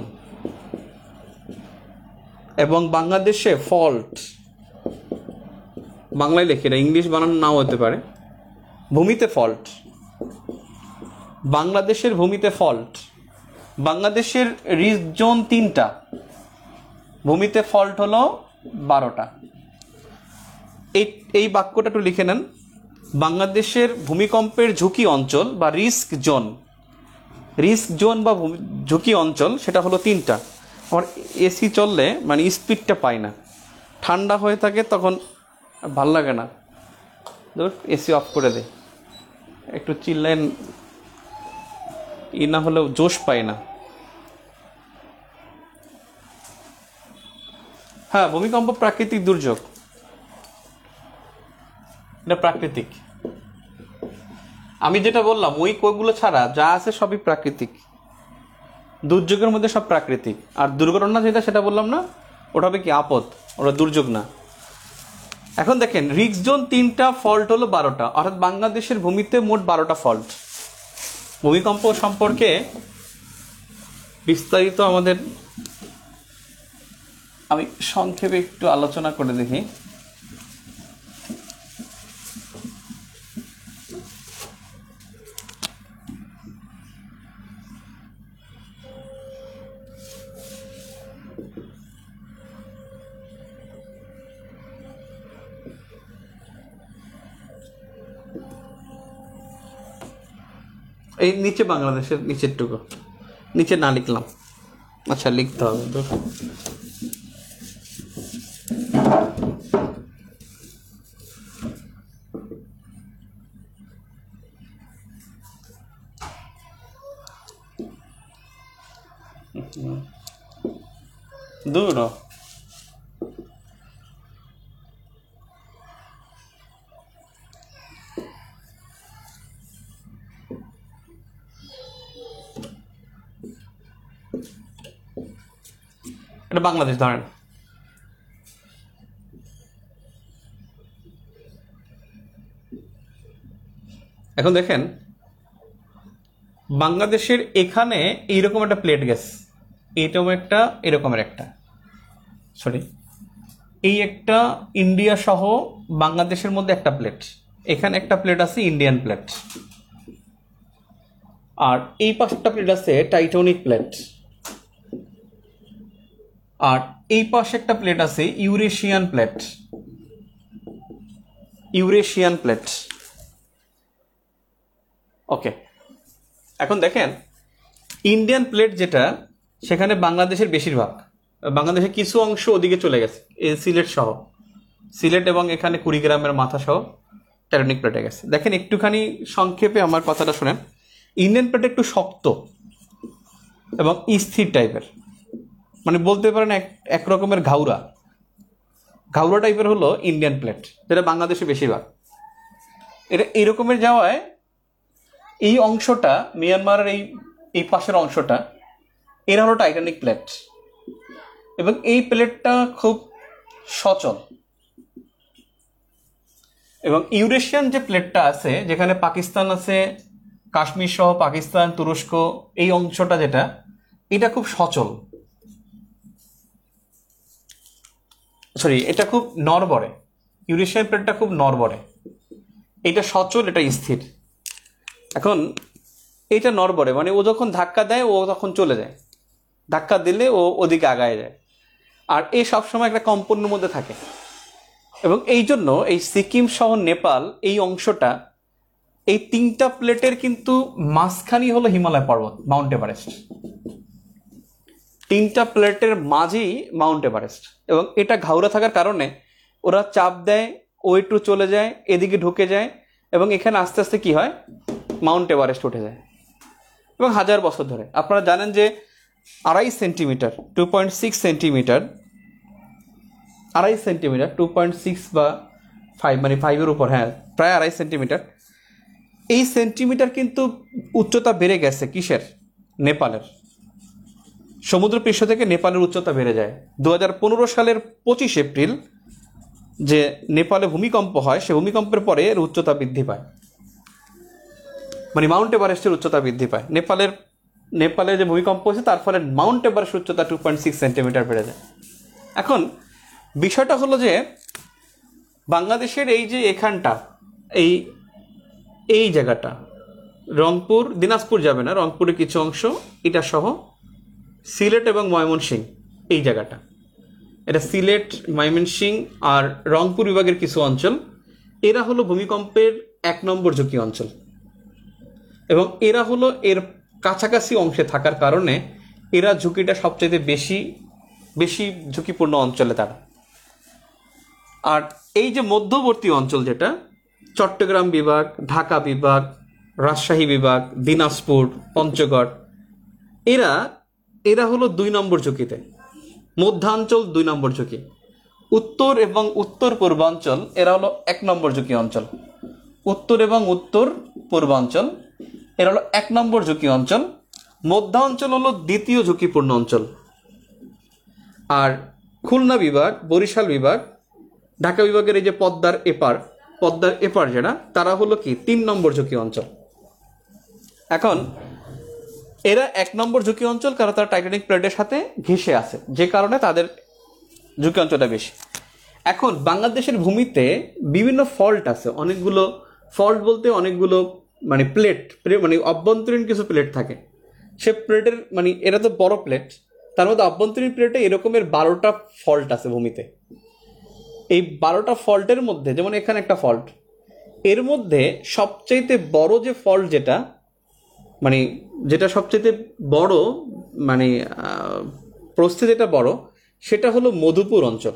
এবং বাংলাদেশে ফল্ট, বাংলায় লেখি না, ইংলিশ বানান নাও হতে পারে। ভূমিতে ফল্ট, বাংলাদেশের ভূমিতে ফল্ট। বাংলাদেশের রিস্ক জোন তিনটা, ভূমিতে ফল্ট হলো বারোটা। এই এই বাক্যটা একটু লিখে নেন। বাংলাদেশের ভূমিকম্পের ঝুঁকি অঞ্চল বা রিস্ক জোন, রিস্ক জোন বা ঝুঁকি অঞ্চল সেটা হলো তিনটা। আমার এসি চললে মানে স্পিডটা পাই না, ঠান্ডা হয়ে থাকে তখন ভাল লাগে না, এসি অফ করে দে, একটু চিল্লেন ই না হলেও জোশ পাই না। হ্যাঁ, ভূমিকম্প প্রাকৃতিক দুর্যোগ, এটা প্রাকৃতিক। আমি যেটা বললাম ওই কোগুলো ছাড়া যা আছে সবই প্রাকৃতিক। দুর্যোগের মধ্যে সব প্রাকৃতিক। আর দুর্ঘটনা যেটা সেটা বললাম না, ওটা হবে কি আপদ, ওটা দুর্যোগ না। এখন দেখেন রিস্ক জোন তিনটা, ফল্ট হলো বারোটা, অর্থাৎ বাংলাদেশের ভূমিতে মোট বারোটা ফল্ট। ভূমিকম্প সম্পর্কে বিস্তারিত আমাদের আমি সংক্ষেপে একটু আলোচনা করে দেখি। এই নিচে বাংলাদেশের নিচের টুকু, নিচে না লিখলাম, আচ্ছা লিখতে হবে তো। দূর এটা বাংলাদেশ ধরেন। এখন দেখেন বাংলাদেশের এখানে এইরকম একটা প্লেট গেছে, এইটাও একটা, এরকমের একটা, সরি এই একটা ইন্ডিয়া সহ বাংলাদেশের মধ্যে একটা প্লেট, এখানে একটা প্লেট আছে ইন্ডিয়ান প্লেট, আর এই পাশে একটা প্লেট আছে টাইটানিক প্লেট, আর এই পাশে একটা প্লেট আছে Eurasian plate, Eurasian plate. Okay, এখন দেখেন ইন্ডিয়ান প্লেট যেটা, সেখানে বাংলাদেশের বেশিরভাগ, বাংলাদেশের কিছু অংশ ওদিকে চলে গেছে, এই সিলেট সহ, সিলেট এবং এখানে কুড়িগ্রামের মাথা সহ টাইটানিক প্লেটে গেছে। দেখেন একটুখানি সংক্ষেপে আমার কথাটা শোনেন। ইন্ডিয়ান প্লেট একটু শক্ত এবং স্থির টাইপের, মানে বলতে পারেন এক এক রকমের ঘাউরা, ঘাউরা টাইপের হলো ইন্ডিয়ান প্লেট, যেটা বাংলাদেশে বেশিরভাগ। এটা এইরকমের যাওয়ায় এই অংশটা, মিয়ানমারের এই এই পাশের অংশটা, এরা হলো টাইটানিক প্লেট, এবং এই প্লেটটা খুব সচল। এবং ইউরেশিয়ান যে প্লেটটা আছে, যেখানে পাকিস্তান আছে, কাশ্মীর সহ পাকিস্তান, তুরস্ক, এই অংশটা যেটা, এটা খুব সচল, সরি এটা খুব নড়বড়ে। ইউরেশিয়ান প্লেটটা খুব নড়বড়ে, এটা সচল, এটা স্থির। এখন এইটা নড়বড়ে, মানে ও যখন ধাক্কা দেয় ও তখন চলে যায়, ধাক্কা দিলে ও ওদিকে আগায় যায়, আর এ সবসময় একটা কম্পনের মধ্যে থাকে। এবং এই জন্য এই সিকিম সহ নেপাল এই অংশটা, এই তিনটা প্লেটের কিন্তু মাঝখানি হলো হিমালয় পর্বত, মাউন্ট এভারেস্ট। তিনটা প্লেটের মাঝেই মাউন্ট এভারেস্ট, এবং এটা ঘাউরা থাকার কারণে ওরা চাপ দেয়, ও একটু চলে যায়, এদিকে ঢুকে যায়, এবং এখানে আস্তে আস্তে কি হয়, মাউন্ট এভারেস্ট উঠে যায়। এবং হাজার বছর ধরে, আপনারা জানেন যে আড়াই centimetre two point six centimetre আড়াই সেন্টিমিটার টু পয়েন্ট সিক্স বা ফাইভ, মানে ফাইভের উপর, হ্যাঁ প্রায় আড়াই সেন্টিমিটার। এই সেন্টিমিটার কিন্তু উচ্চতা বেড়ে গেছে কিসের, নেপালের সমুদ্রপৃষ্ঠ থেকে নেপালের উচ্চতা বেড়ে যায়। দু হাজার পনেরো সালের পঁচিশ এপ্রিল যে নেপালে ভূমিকম্প হয়, সে ভূমিকম্পের পরে এর উচ্চতা বৃদ্ধি পায়, মানে মাউন্ট এভারেস্টের উচ্চতা বৃদ্ধি পায়। নেপালের নেপালে যে ভূমিকম্প হয়েছে তার ফলে মাউন্ট এভারেস্ট উচ্চতা টু পয়েন্ট সিক্স সেন্টিমিটার বেড়ে যায়। এখন বিষয়টা হলো যে বাংলাদেশের এই যে এখানটা, এই এই জায়গাটা, রংপুর, দিনাজপুর যাবে না, রংপুরের কিছু অংশ, এটা সহ সিলেট এবং ময়মনসিংহ, এই জায়গাটা, এটা সিলেট, ময়মনসিংহ আর রংপুর বিভাগের কিছু অঞ্চল, এরা হলো ভূমিকম্পের এক নম্বর ঝুঁকি অঞ্চল। এবং এরা হলো এর কাছাকাছি অংশে থাকার কারণে এরা ঝুঁকিটা সবচেয়ে বেশি বেশি ঝুঁকিপূর্ণ অঞ্চলে তারা। আর এই যে মধ্যবর্তী অঞ্চল যেটা, চট্টগ্রাম বিভাগ, ঢাকা বিভাগ, রাজশাহী বিভাগ, দিনাজপুর, পঞ্চগড়, এরা এরা হলো দুই নম্বর ঝুঁকিতে, মধ্যাঞ্চল দুই নম্বর ঝুঁকি। উত্তর এবং উত্তর পূর্বাঞ্চল এরা হলো এক নম্বর ঝুঁকি অঞ্চল। উত্তর এবং উত্তর পূর্বাঞ্চল এরা হলো এক নম্বর ঝুঁকি অঞ্চল। মধ্যাঞ্চল হলো দ্বিতীয় ঝুঁকিপূর্ণ অঞ্চল। আর খুলনা বিভাগ, বরিশাল বিভাগ, ঢাকা বিভাগের এই যে পদ্মার এপার, পদ্মার এপার যেটা, তারা হলো কি তিন নম্বর ঝুঁকি অঞ্চল। এখন এরা এক নম্বর ঝুঁকি অঞ্চল, কারণ তারা টাইটানিক প্লেটের সাথে ঘেঁষে আছে, যে কারণে তাদের ঝুঁকি অঞ্চলটা বেশি। এখন বাংলাদেশের ভূমিতে বিভিন্ন ফল্ট আছে, অনেকগুলো ফল্ট বলতে অনেকগুলো মানে প্লেট, মানে অভ্যন্তরীণ কিছু প্লেট থাকে। সে প্লেটের মানে এরা তো বড় প্লেট, তার মধ্যে অভ্যন্তরীণ প্লেটে এরকমের বারোটা ফল্ট আছে ভূমিতে। এই বারোটা ফল্টের মধ্যে, যেমন এখানে একটা ফল্ট, এর মধ্যে সবচাইতে বড় যে ফল্ট যেটা, মানে যেটা সবচাইতে বড়, মানে প্রস্থে যেটা বড়, সেটা হলো মধুপুর অঞ্চল।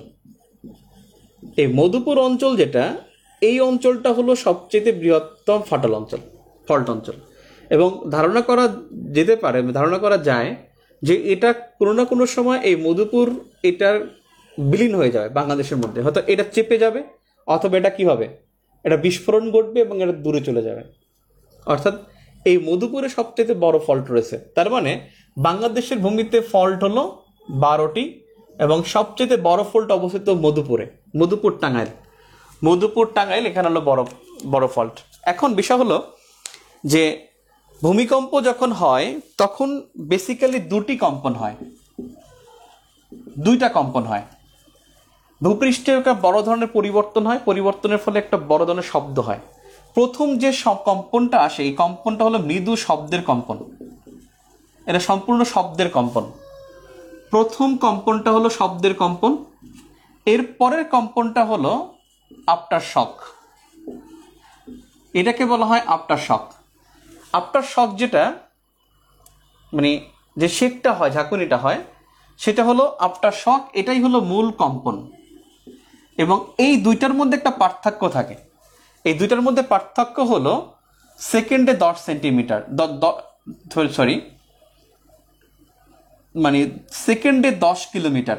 এই মধুপুর অঞ্চল যেটা, এই অঞ্চলটা হলো সবচেয়ে বৃহত্তম ফাটল অঞ্চল, ফল্ট অঞ্চল। এবং ধারণা করা যেতে পারে, ধারণা করা যায় যে এটা কোনো না কোনো সময় এই মধুপুর এটার বিলীন হয়ে যাবে বাংলাদেশের মধ্যে, হয়তো এটা চেপে যাবে, অথবা এটা কি হবে, এটা বিস্ফোরণ ঘটবে এবং এটা দূরে চলে যাবে। অর্থাৎ এই মধুপুরে সবচেয়ে বড় ফল্ট রয়েছে। তার মানে বাংলাদেশের ভূমিতে ফল্ট হলো বারোটি, এবং সবচেয়ে বড় ফল্ট অবস্থিত মধুপুরে, মধুপুর টাঙ্গাইল, মধুপুর টাঙ্গাইল এখানে হলো বড় বড় ফল্ট। এখন বিষয় হলো যে ভূমিকম্প যখন হয় তখন বেসিক্যালি দুটি কম্পন হয়, দুইটা কম্পন হয়। ভূপৃষ্ঠে একটা বড় ধরনের পরিবর্তন হয়, পরিবর্তনের ফলে একটা বড় ধরনের শব্দ হয়। প্রথম যে কম্পনটা আসে এই কম্পনটা হলো মৃদু শব্দের কম্পন, এটা সম্পূর্ণ শব্দের কম্পন। প্রথম কম্পনটা হলো শব্দের কম্পন, এর পরের কম্পনটা হলো আফটার শক, এটাকে বলা হয় আফটার শক। আফটার শক যেটা মানে যে শেকটা হয়, ঝাঁকুনিটা হয়, সেটা হলো আফটার শক, এটাই হলো মূল কম্পন। এবং এই দুইটার মধ্যে একটা পার্থক্য থাকে, এই দুইটার মধ্যে পার্থক্য হলো সেকেন্ডে দশ সেন্টিমিটার সরি মানে সেকেন্ডে দশ কিলোমিটার,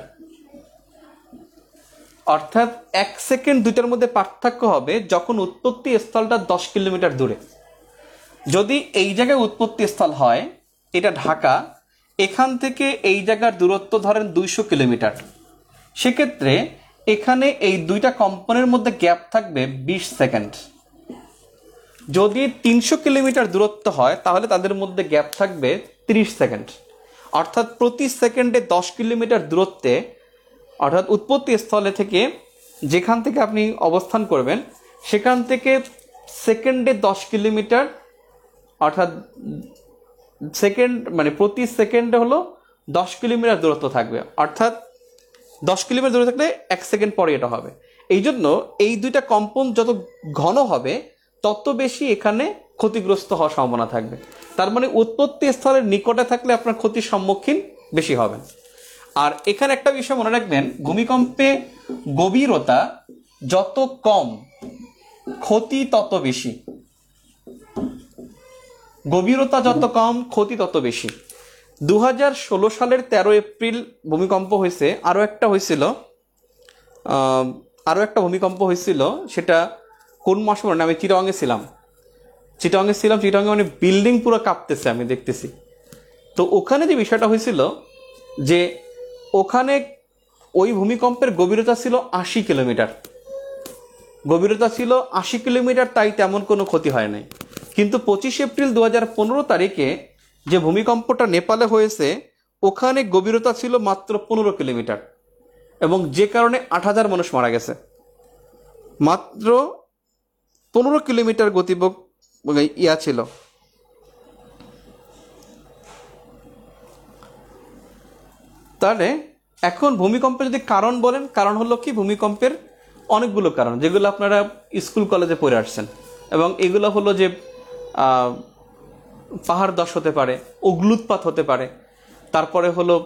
অর্থাৎ এক সেকেন্ড দুইটার মধ্যে পার্থক্য হবে যখন উৎপত্তি স্থলটা দশ কিলোমিটার দূরে। যদি এই জায়গায় উৎপত্তি স্থল হয়, এটা ঢাকা, এখান থেকে এই জায়গার দূরত্ব ধরেন দুইশো কিলোমিটার, সেক্ষেত্রে এখানে এই দুইটা কম্পনের মধ্যে গ্যাপ থাকবে বিশ সেকেন্ড। যদি তিনশো কিলোমিটার দূরত্ব হয় তাহলে তাদের মধ্যে গ্যাপ থাকবে তিরিশ সেকেন্ড। অর্থাৎ প্রতি সেকেন্ডে দশ কিলোমিটার দূরত্বে, অর্থাৎ উৎপত্তি স্থলে থেকে যেখান থেকে আপনি অবস্থান করবেন সেখান থেকে সেকেন্ডে দশ কিলোমিটার, অর্থাৎ সেকেন্ড মানে প্রতি সেকেন্ডে হলো দশ কিলোমিটার দূরত্ব থাকবে, অর্থাৎ দশ কিলোমিটার দূরে থাকলে এক সেকেন্ড পরে এটা হবে। এই জন্য এই দুইটা কম্পন যত ঘন হবে তত বেশি এখানে ক্ষতিগ্রস্ত হওয়ার সম্ভাবনা থাকবে। তার মানে উৎপত্তি স্থলের নিকটে থাকলে আপনার ক্ষতির সম্মুখীন বেশি হবেন। আর এখানে একটা বিষয় মনে রাখবেন, ভূমিকম্পে গভীরতা যত কম ক্ষতি তত বেশি, গভীরতা যত কম ক্ষতি তত বেশি। দু হাজার ষোলো সালের তেরো এপ্রিল ভূমিকম্প হয়েছে, আরও একটা হয়েছিল আরও একটা ভূমিকম্প হয়েছিল, সেটা কোন মাস মনে না, আমি চিটাগাংয়ে ছিলাম চিটাগাংয়ে ছিলাম চিটাগাংয়ে মানে বিল্ডিং পুরো কাঁপতেছে আমি দেখতেছি। তো ওখানে যে বিষয়টা হয়েছিল যে ওখানে ওই ভূমিকম্পের গভীরতা ছিল আশি কিলোমিটার, গভীরতা ছিল আশি কিলোমিটার, তাই তেমন কোনো ক্ষতি হয় নাই। কিন্তু পঁচিশে এপ্রিল দু হাজার পনেরো তারিখে যে ভূমিকম্পটা নেপালে হয়েছে ওখানে গভীরতা ছিল মাত্র পনেরো কিলোমিটার, এবং যে কারণে আট হাজার মানুষ মারা গেছে। মাত্র পনেরো কিলোমিটার গতিবেগ ইয়া ছিল। তাহলে এখন ভূমিকম্পের যদি কারণ বলেন, কারণ হলো কি, ভূমিকম্পের অনেকগুলো কারণ যেগুলো আপনারা স্কুল কলেজে পড়ে আসছেন, এবং এগুলো হলো যে পাহাড় ধস হতে পারে, অগ্নুৎপাত হতে পারে, তারপরে হলো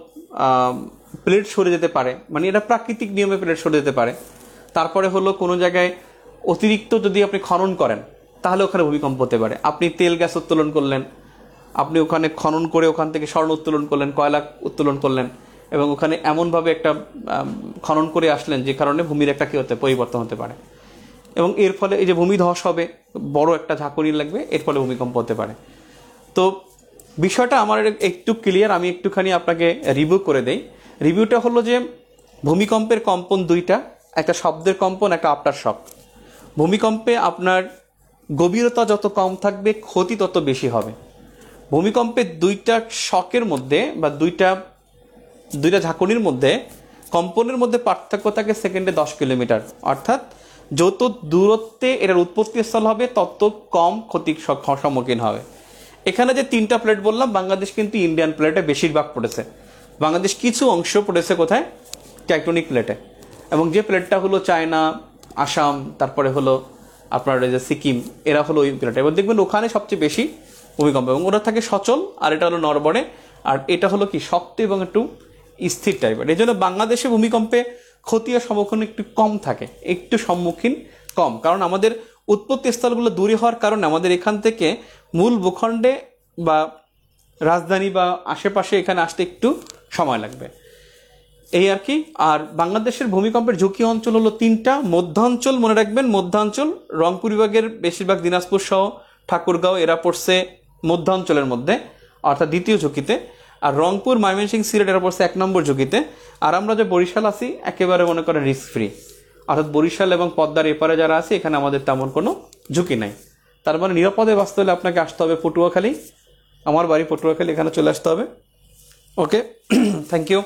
প্লেট সরে যেতে পারে, মানে এটা প্রাকৃতিক নিয়মে প্লেট সরে যেতে পারে। তারপরে হলো কোনো জায়গায় অতিরিক্ত যদি আপনি খনন করেন তাহলে ওখানে ভূমিকম্প হতে পারে। আপনি তেল গ্যাস উত্তোলন করলেন, আপনি ওখানে খনন করে ওখান থেকে স্বর্ণ উত্তোলন করলেন, কয়লা উত্তোলন করলেন, এবং ওখানে এমনভাবে একটা খনন করে আসলেন যে কারণে ভূমির একটা কী হতে পরিবর্তন হতে পারে, এবং এর ফলে এই যে ভূমি ধস হবে, বড় একটা ঝাঁকুনি লাগবে, এর ফলে ভূমিকম্প হতে পারে। তো বিষয়টা আমার একটু ক্লিয়ার, আমি একটুখানি আপনাকে রিভিউ করে দেই। রিভিউটা হলো যে ভূমিকম্পের কম্পন দুইটা, একটা শব্দের কম্পন, একটা আফটার শক। ভূমিকম্পে আপনার গভীরতা যত কম থাকবে ক্ষতি তত বেশি হবে। ভূমিকম্পের দুইটা শকের মধ্যে বা দুইটা দুইটা ঝাঁকুনির মধ্যে কম্পনের মধ্যে পার্থক্য থাকে সেকেন্ডে দশ কিলোমিটার, অর্থাৎ যত দূরত্বে এটার উৎপত্তি স্থল হবে তত কম ক্ষতির সম্মুখীন হবে। এখানে যে তিনটা প্লেট বললাম, বাংলাদেশ কিন্তু ইন্ডিয়ান প্লেটে বেশিরভাগ পড়েছে। বাংলাদেশ কিছু অংশ পড়েছে কোথায়, টেকটনিক প্লেটে, এবং যে প্লেটটা হলো চায়না, আসাম, তারপরে হলো আপনার যে সিকিম, এরা হলো ওই প্লেটে, এবার দেখবেন ওখানে সবচেয়ে বেশি ভূমিকম্প, এবং ওরা থাকে সচল, আর এটা হলো নড়বড়ে, আর এটা হলো কি শক্ত এবং একটু স্থির টাইপের। এই জন্য বাংলাদেশে ভূমিকম্পে ক্ষতি আর সম্মুখীন একটু কম থাকে, একটু সম্মুখীন কম, কারণ আমাদের উৎপত্তি স্থলগুলো দূরে হওয়ার কারণে আমাদের এখান থেকে মূল ভূখণ্ডে বা রাজধানী বা আশেপাশে এখানে আসতে একটু সময় লাগবে, এই আর কি। আর বাংলাদেশের ভূমিকম্পের ঝুঁকি অঞ্চল হলো তিনটা। মধ্যাঞ্চল মনে রাখবেন, মধ্যাঞ্চল রংপুর বিভাগের বেশিরভাগ, দিনাজপুর সহ ঠাকুরগাঁও, এরা পড়ছে মধ্যাঞ্চলের মধ্যে, অর্থাৎ দ্বিতীয় ঝুঁকিতে। আর রংপুর, ময়মনসিংহ, সিলেট এরা পড়ছে এক নম্বর ঝুঁকিতে। আর আমরা যে বরিশাল আছি একেবারে মনে করেন রিস্ক ফ্রি, অর্থাৎ বরিশাল এবং পদ্মার এপারে যারা আছে এখানে আমাদের তেমন কোনো ঝুঁকি নাই। তার মানে নিরাপদে বাঁচতে হলে আপনাকে আসতে হবে পটুয়াখালী, আমার বাড়ি পটুয়াখালী, এখানে চলে আসতে হবে। ওকে, থ্যাংক ইউ।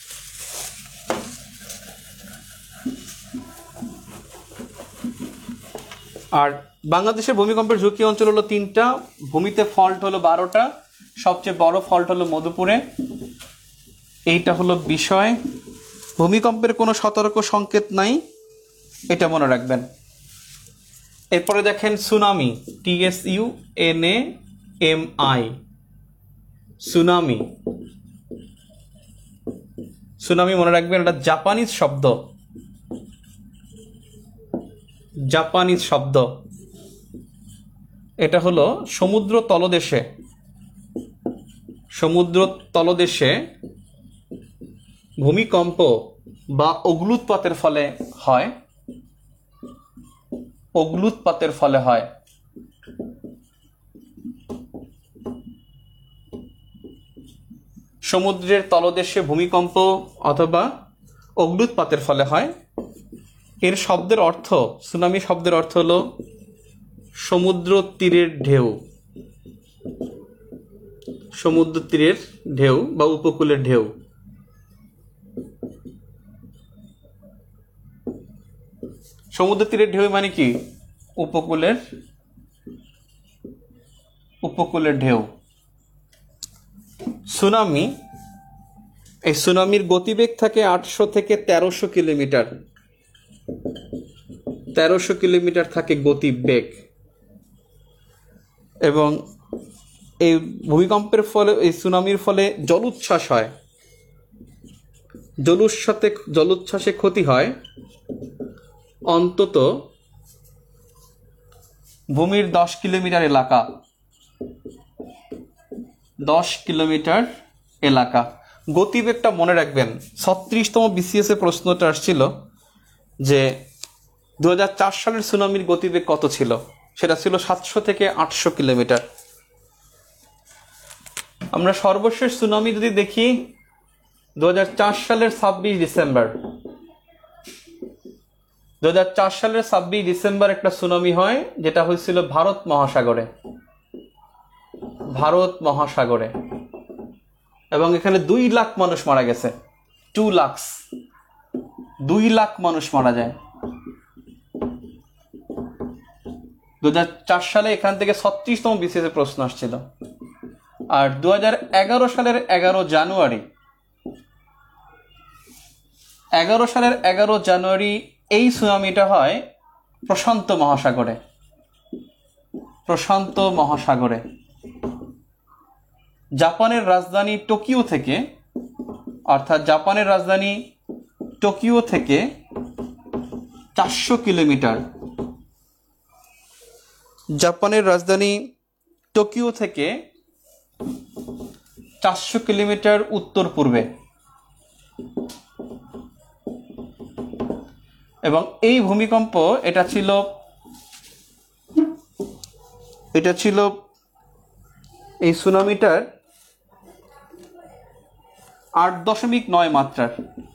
আর বাংলাদেশের ভূমিকম্পের ঝুঁকি অঞ্চল হলো তিনটা, ভূমিতে ফল্ট হলো বারোটা, সবচেয়ে বড় ফল্ট হলো মধুপুরে। এইটা হলো বিষয়। ভূমিকম্পের কোনো সতর্ক সংকেত নাই, এটা মনে রাখবেন। এরপরে দেখেন tsunami, T S U N A M I, tsunami. Tsunami মনে রাখবেন, এটা জাপানিজ শব্দ, জাপানিজ শব্দ। এটা হলো সমুদ্র তলদেশে, সমুদ্র তলদেশে ভূমিকম্প বা অগ্ন্যুৎপাতের ফলে হয়, অগ্ন্যুৎপাতের ফলে হয়। সমুদ্রের তলদেশে ভূমিকম্প অথবা অগ্ন্যুৎপাতের ফলে হয়। এর শব্দের অর্থ, সুনামি শব্দের অর্থ হলো সমুদ্র তীরের ঢেউ, সমুদ্র তীরের ঢেউ বা উপকূলের ঢেউ। সমুদ্র তীরের ঢেউ মানে কি? উপকূলের, উপকূলের ঢেউ। সুনামি, এই সুনামির গতিবেগ থাকে আটশো থেকে তেরোশো কিলোমিটার, তেরোশো কিলোমিটার থাকে গতিবেগ। এবং এই ভূমিকম্পের ফলে, এই সুনামির ফলে জলোচ্ছ্বাস হয়, জলোচ্ছ্বাসে জলোচ্ছ্বাসে ক্ষতি হয় অন্তত ভূমির দশ কিলোমিটার এলাকা, দশ কিলোমিটার এলাকা। গতিবেগটা মনে রাখবেন। ছত্রিশতম বিসিএস এ প্রশ্নটা আসছিল যে দু হাজার চার সালের সুনামির গতিবেগ কত ছিল, সেটা ছিল সাতশো থেকে আটশো কিলোমিটার। আমরা সর্বশেষ সুনামি যদি দেখি দু হাজার চার সালের ছাব্বিশ ডিসেম্বর, দু হাজার চার সালের ছাব্বিশ ডিসেম্বর একটা সুনামি হয়, যেটা হয়েছিল ভারত মহাসাগরে, ভারত মহাসাগরে। এবং এখানে দুই লাখ মানুষ মারা গেছে, টু লাখস, দুই লাখ মানুষ মারা যায়। দু হাজার চার সালে এখান থেকে ছত্রিশতম বিসিএস প্রশ্ন আসছিল। আর দু হাজার এগারো সালের এগারো জানুয়ারি, এগারো সালের এগারো জানুয়ারি এই সুনামিটা হয় প্রশান্ত মহাসাগরে, প্রশান্ত মহাসাগরে। জাপানের রাজধানী টোকিও থেকে, অর্থাৎ জাপানের রাজধানী টোকিও থেকে চারশো কিলোমিটার, জাপানের রাজধানী টোকিও থেকে চারশো কিলোমিটার উত্তর পূর্বে। এবং এই ভূমিকম্প, এটা ছিল এটা ছিল এই সুনামিটার আট দশমিক নয় মাত্রার।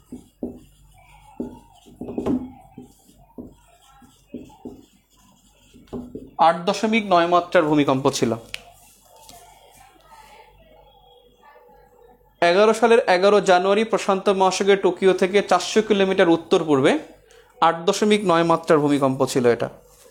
আট দশমিক নয় মাত্রার ভূমিকম্প ছিল। এগারো সালের এগারো জানুয়ারি প্রশান্ত মহাসাগরের টোকিও থেকে চারশো কিলোমিটার উত্তর পূর্বে আট দশমিক নয় মাত্রার ভূমিকম্প ছিল এটা।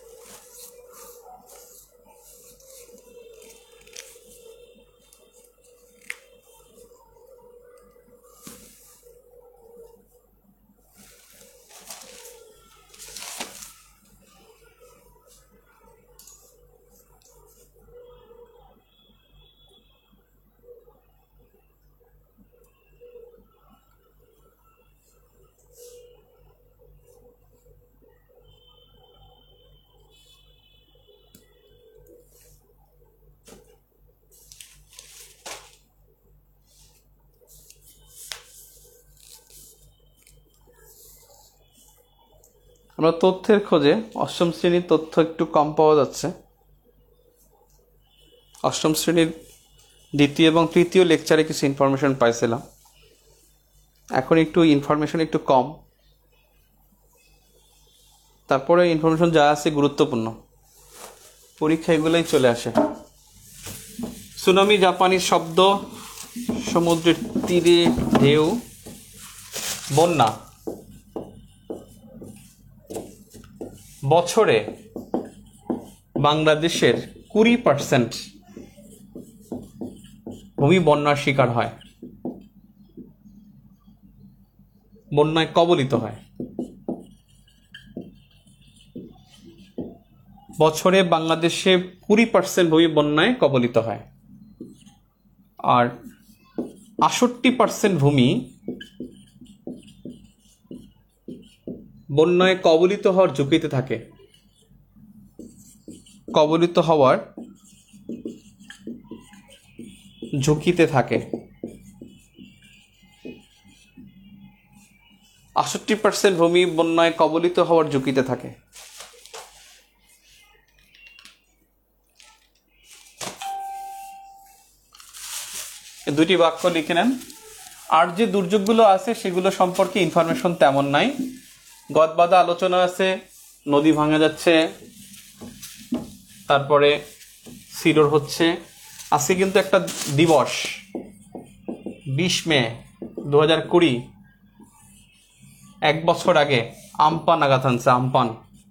আমরা তথ্যের খোঁজে, অষ্টম শ্রেণীর তথ্য একটু কম পাওয়া যাচ্ছে। অষ্টম শ্রেণীর দ্বিতীয় এবং তৃতীয় লেকচারে কিছু ইনফরমেশন পাইছিলাম, এখন একটু ইনফরমেশন একটু কম। তারপরে ইনফরমেশন যা আছে গুরুত্বপূর্ণ, পরীক্ষা এগুলোই চলে আসে। সুনামি জাপানিজ শব্দ, সমুদ্রের তীরে ঢেউ। বন্যা, বছরে বাংলাদেশের কুড়ি পার্সেন্ট ভূমি বন্যার শিকার হয়, বন্যায় কবলিত হয়। বছরে বাংলাদেশে কুড়ি পার্সেন্ট ভূমি বন্যায় কবলিত হয়, আর আটষট্টি পার্সেন্ট ভূমি বন্যায় কবলিত হওয়ার ঝুঁকিতে থাকে। কবলিত হওয়ার ঝুঁকিতে থাকে আটষট্টি পার্সেন্ট ভূমি বন্যায় কবলিত হওয়ার ঝুঁকিতে থাকে। দুটি বাক্য লিখে নেন। আর যে দুর্যোগগুলো আছে সেগুলো সম্পর্কে ইনফরমেশন তেমন নাই, গদবাদা আলোচনা আছে, নদী ভাঙা যাচ্ছে, তারপরে সিডর হচ্ছে। আজকে কিন্তু একটা দিবস, বিশ মে দু হাজার কুড়ি, এক বছর আগে আমপান আঘাত আনছে। আমপান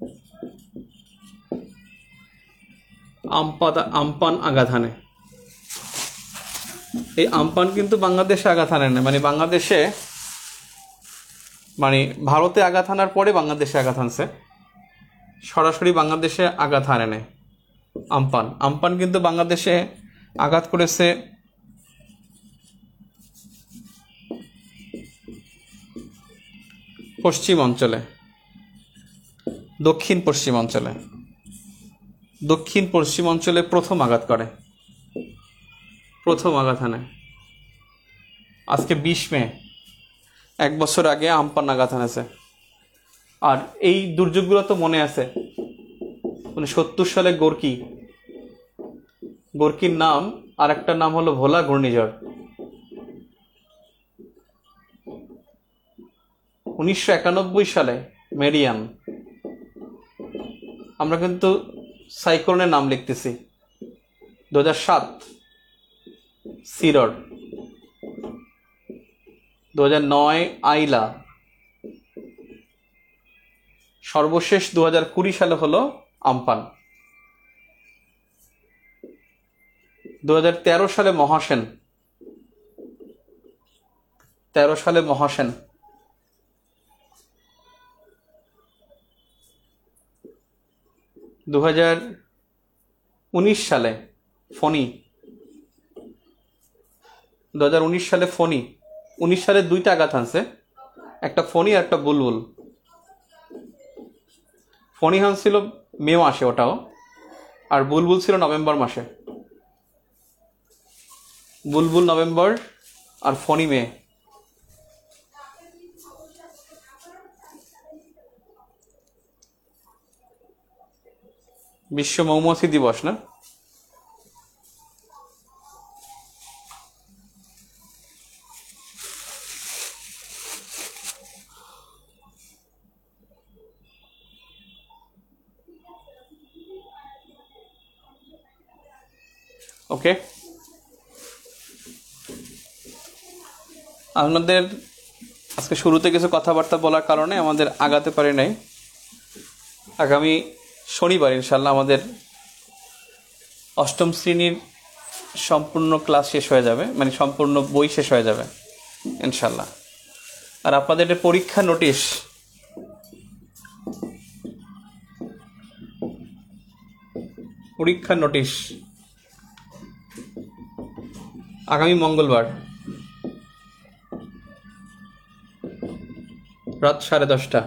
আমপান আমপান আঘাত হানে। এই আমপান কিন্তু বাংলাদেশে আঘাত হানে না, মানে বাংলাদেশে মানে ভারতে আঘাত হানার পরে বাংলাদেশে আঘাত হানছে, সরাসরি বাংলাদেশে আঘাত হানে নেয়। আমপান আমপান কিন্তু বাংলাদেশে আঘাত করেছে পশ্চিম অঞ্চলে, দক্ষিণ পশ্চিম অঞ্চলে। দক্ষিণ পশ্চিম অঞ্চলে প্রথম আঘাত করে, প্রথম আঘাত হানে। আজকে বিশ মে, এক বছর আগে আমপান আঘাত হানেছে। আর এই দুর্যোগগুলো তো মনে আছে, মানে সত্তর সালে গোর্কি, গোর্কির নাম আর একটা নাম হলো ভোলা ঘূর্ণিঝড়। উনিশশো একানব্বই সালে মেরিয়ান। আমরা কিন্তু সাইক্লোনের নাম লিখতেছি। দু হাজার সাত সিডর, দু হাজার নয় আইলা, সর্বশেষ দু হাজার কুড়ি সালে হলো আমপান। দু হাজার তেরো সালে মহাসেন, তেরো সালে মহাসেন। দু হাজার উনিশ সালে ফণি, দু হাজার উনিশ সালে ফণি। উনিশ সালে দুইটা আঘাত হানছে, একটা ফণি আর একটা বুলবুল। ফণি হানছিল মে মাসে ওটাও, আর বুলবুল ছিল নভেম্বর মাসে। বুলবুল নভেম্বর আর ফণি মে। বিশ্ব মৌমাছি দিবস না? ওকে, আপনাদের আজকে শুরুতে কিছু কথাবার্তা বলার কারণে আমাদের আগাতে পারি নাই। আগামী শনিবার ইনশাল্লাহ আমাদের অষ্টম শ্রেণীর সম্পূর্ণ ক্লাস শেষ হয়ে যাবে, মানে সম্পূর্ণ বই শেষ হয়ে যাবে ইনশাল্লাহ। আর আপনাদের পরীক্ষা নোটিশ পরীক্ষা নোটিশ আগামী মঙ্গলবার রাত সাড়ে দশটা।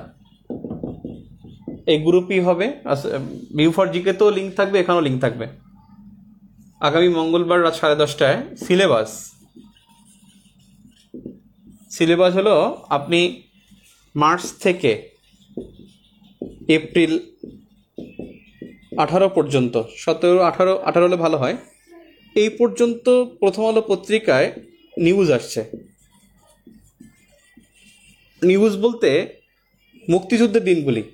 এই গ্রুপই হবে, ভিউ ফর জিকে তো লিঙ্ক থাকবে, এখানেও লিঙ্ক থাকবে। আগামী মঙ্গলবার রাত সাড়ে দশটায় সিলেবাস সিলেবাস হলো আপনি মার্চ থেকে এপ্রিল আঠারো পর্যন্ত, সতেরো আঠারো আঠারো হলে ভালো হয়, এই পর্যন্ত প্রথম আলো পত্রিকায় নিউজ আসছে। নিউজ বলতে মুক্তিযুদ্ধের দিনগুলি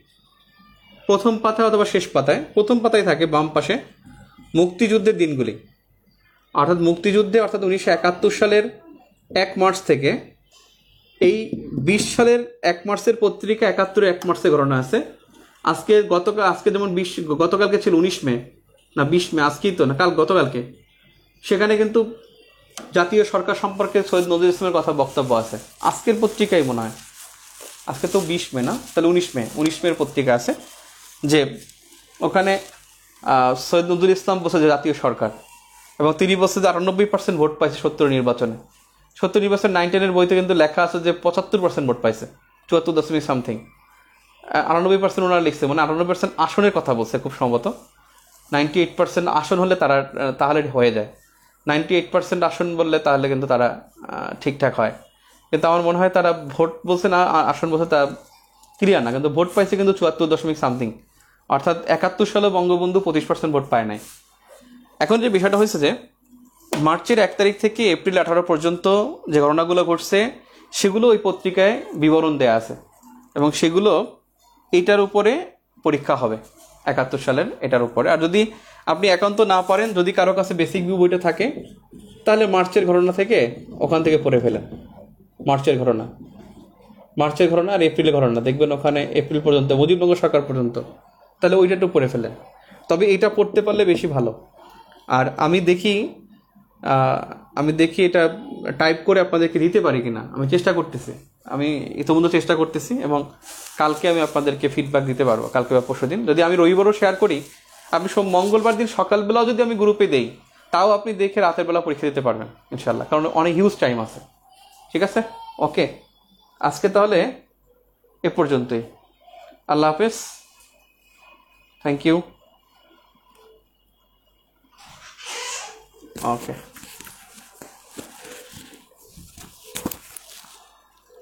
প্রথম পাতায় অথবা শেষ পাতায়, প্রথম পাতায় থাকে বাম পাশে মুক্তিযুদ্ধের দিনগুলি। অর্থাৎ মুক্তিযুদ্ধে অর্থাৎ উনিশশো একাত্তর সালের এক মার্চ থেকে এই বিশ সালের এক মার্চের পত্রিকা একাত্তরের এক মার্চে ঘটনা আছে। আজকে গতকাল আজকে যেমন বিশ গতকালকে ছিল উনিশ মে না বিশ মে, আজকেই তো না কাল গতকালকে, সেখানে কিন্তু জাতীয় সরকার সম্পর্কে সৈয়দ নজরুল ইসলামের কথা বক্তব্য আছে। আজকের পত্রিকায় মনে হয়, আজকে তো বিশ মে না, তাহলে উনিশ মে উনিশ মের পত্রিকা আছে যে ওখানে সৈয়দ নজরুল ইসলাম বলছে যে জাতীয় সরকার, এবং তিনি বলছে যে আটানব্বই পার্সেন্ট ভোট পাইছে সত্তর নির্বাচনে। সত্তর নির্বাচন নাইনটিনের বইতে কিন্তু লেখা আছে যে পঁচাত্তর পার্সেন্ট ভোট পাইছে, চুয়াত্তর দশমিক সামথিং। আটানব্বই পার্সেন্ট ওনারা লিখছে, মানে আটানব্বই পার্সেন্ট আসনের কথা বলছে খুব সম্ভবত। নাইনটি এইট পার্সেন্ট আসন হলে তারা তাহলে হয়ে যায়, নাইনটি এইট পার্সেন্ট আসন বললে তাহলে কিন্তু তারা ঠিকঠাক হয়। কিন্তু আমার মনে হয় তারা ভোট বলছে না আসন বলছে, তা ক্লিয়ার না, কিন্তু ভোট পাইছে কিন্তু চুয়াত্তর দশমিক সামথিং। অর্থাৎ একাত্তর সালে বঙ্গবন্ধু পঁচিশ পার্সেন্ট ভোট পায় নাই। এখন যে বিষয়টা হয়েছে যে মার্চের এক তারিখ থেকে এপ্রিল আঠারো পর্যন্ত যে ঘটনাগুলো ঘটছে সেগুলো ওই পত্রিকায় বিবরণ দেয়া আছে, এবং সেগুলো এইটার উপরে পরীক্ষা হবে, একাত্তর সালের এটার উপরে। আর যদি আপনি একান্ত না পারেন, যদি কারো কাছে বেসিক ভিউ বইটা থাকে, তাহলে মার্চের ঘটনা থেকে ওখান থেকে পড়ে ফেলেন। মার্চের ঘটনা মার্চের ঘটনা আর এপ্রিলের ঘটনা দেখবেন ওখানে এপ্রিল পর্যন্ত, মুজিবনগর সরকার পর্যন্ত, তাহলে ওইটা একটু পড়ে ফেলেন। তবে এটা পড়তে পারলে বেশি ভালো। আর আমি দেখি আমি দেখি এটা টাইপ করে আপনাদেরকে দিতে পারি কিনা, আমি চেষ্টা করতেছি, আমি ইতিমধ্যে চেষ্টা করতেছি, এবং কালকে আমি আপনাদেরকে ফিডব্যাক দিতে পারবো, কালকে বা পরশু দিন। যদি আমি রবিবারও শেয়ার করি, আপনি সব মঙ্গলবার দিন সকালবেলাও যদি আমি গ্রুপে দেই, তাও আপনি দেখে রাতের বেলা পরীক্ষা দিতে পারবেন ইনশাল্লাহ, কারণ অনেক হিউজ টাইম আছে। ঠিক আছে, ওকে, আজকে তাহলে এ পর্যন্তই। আল্লাহ হাফেজ, থ্যাংক ইউ, ওকে।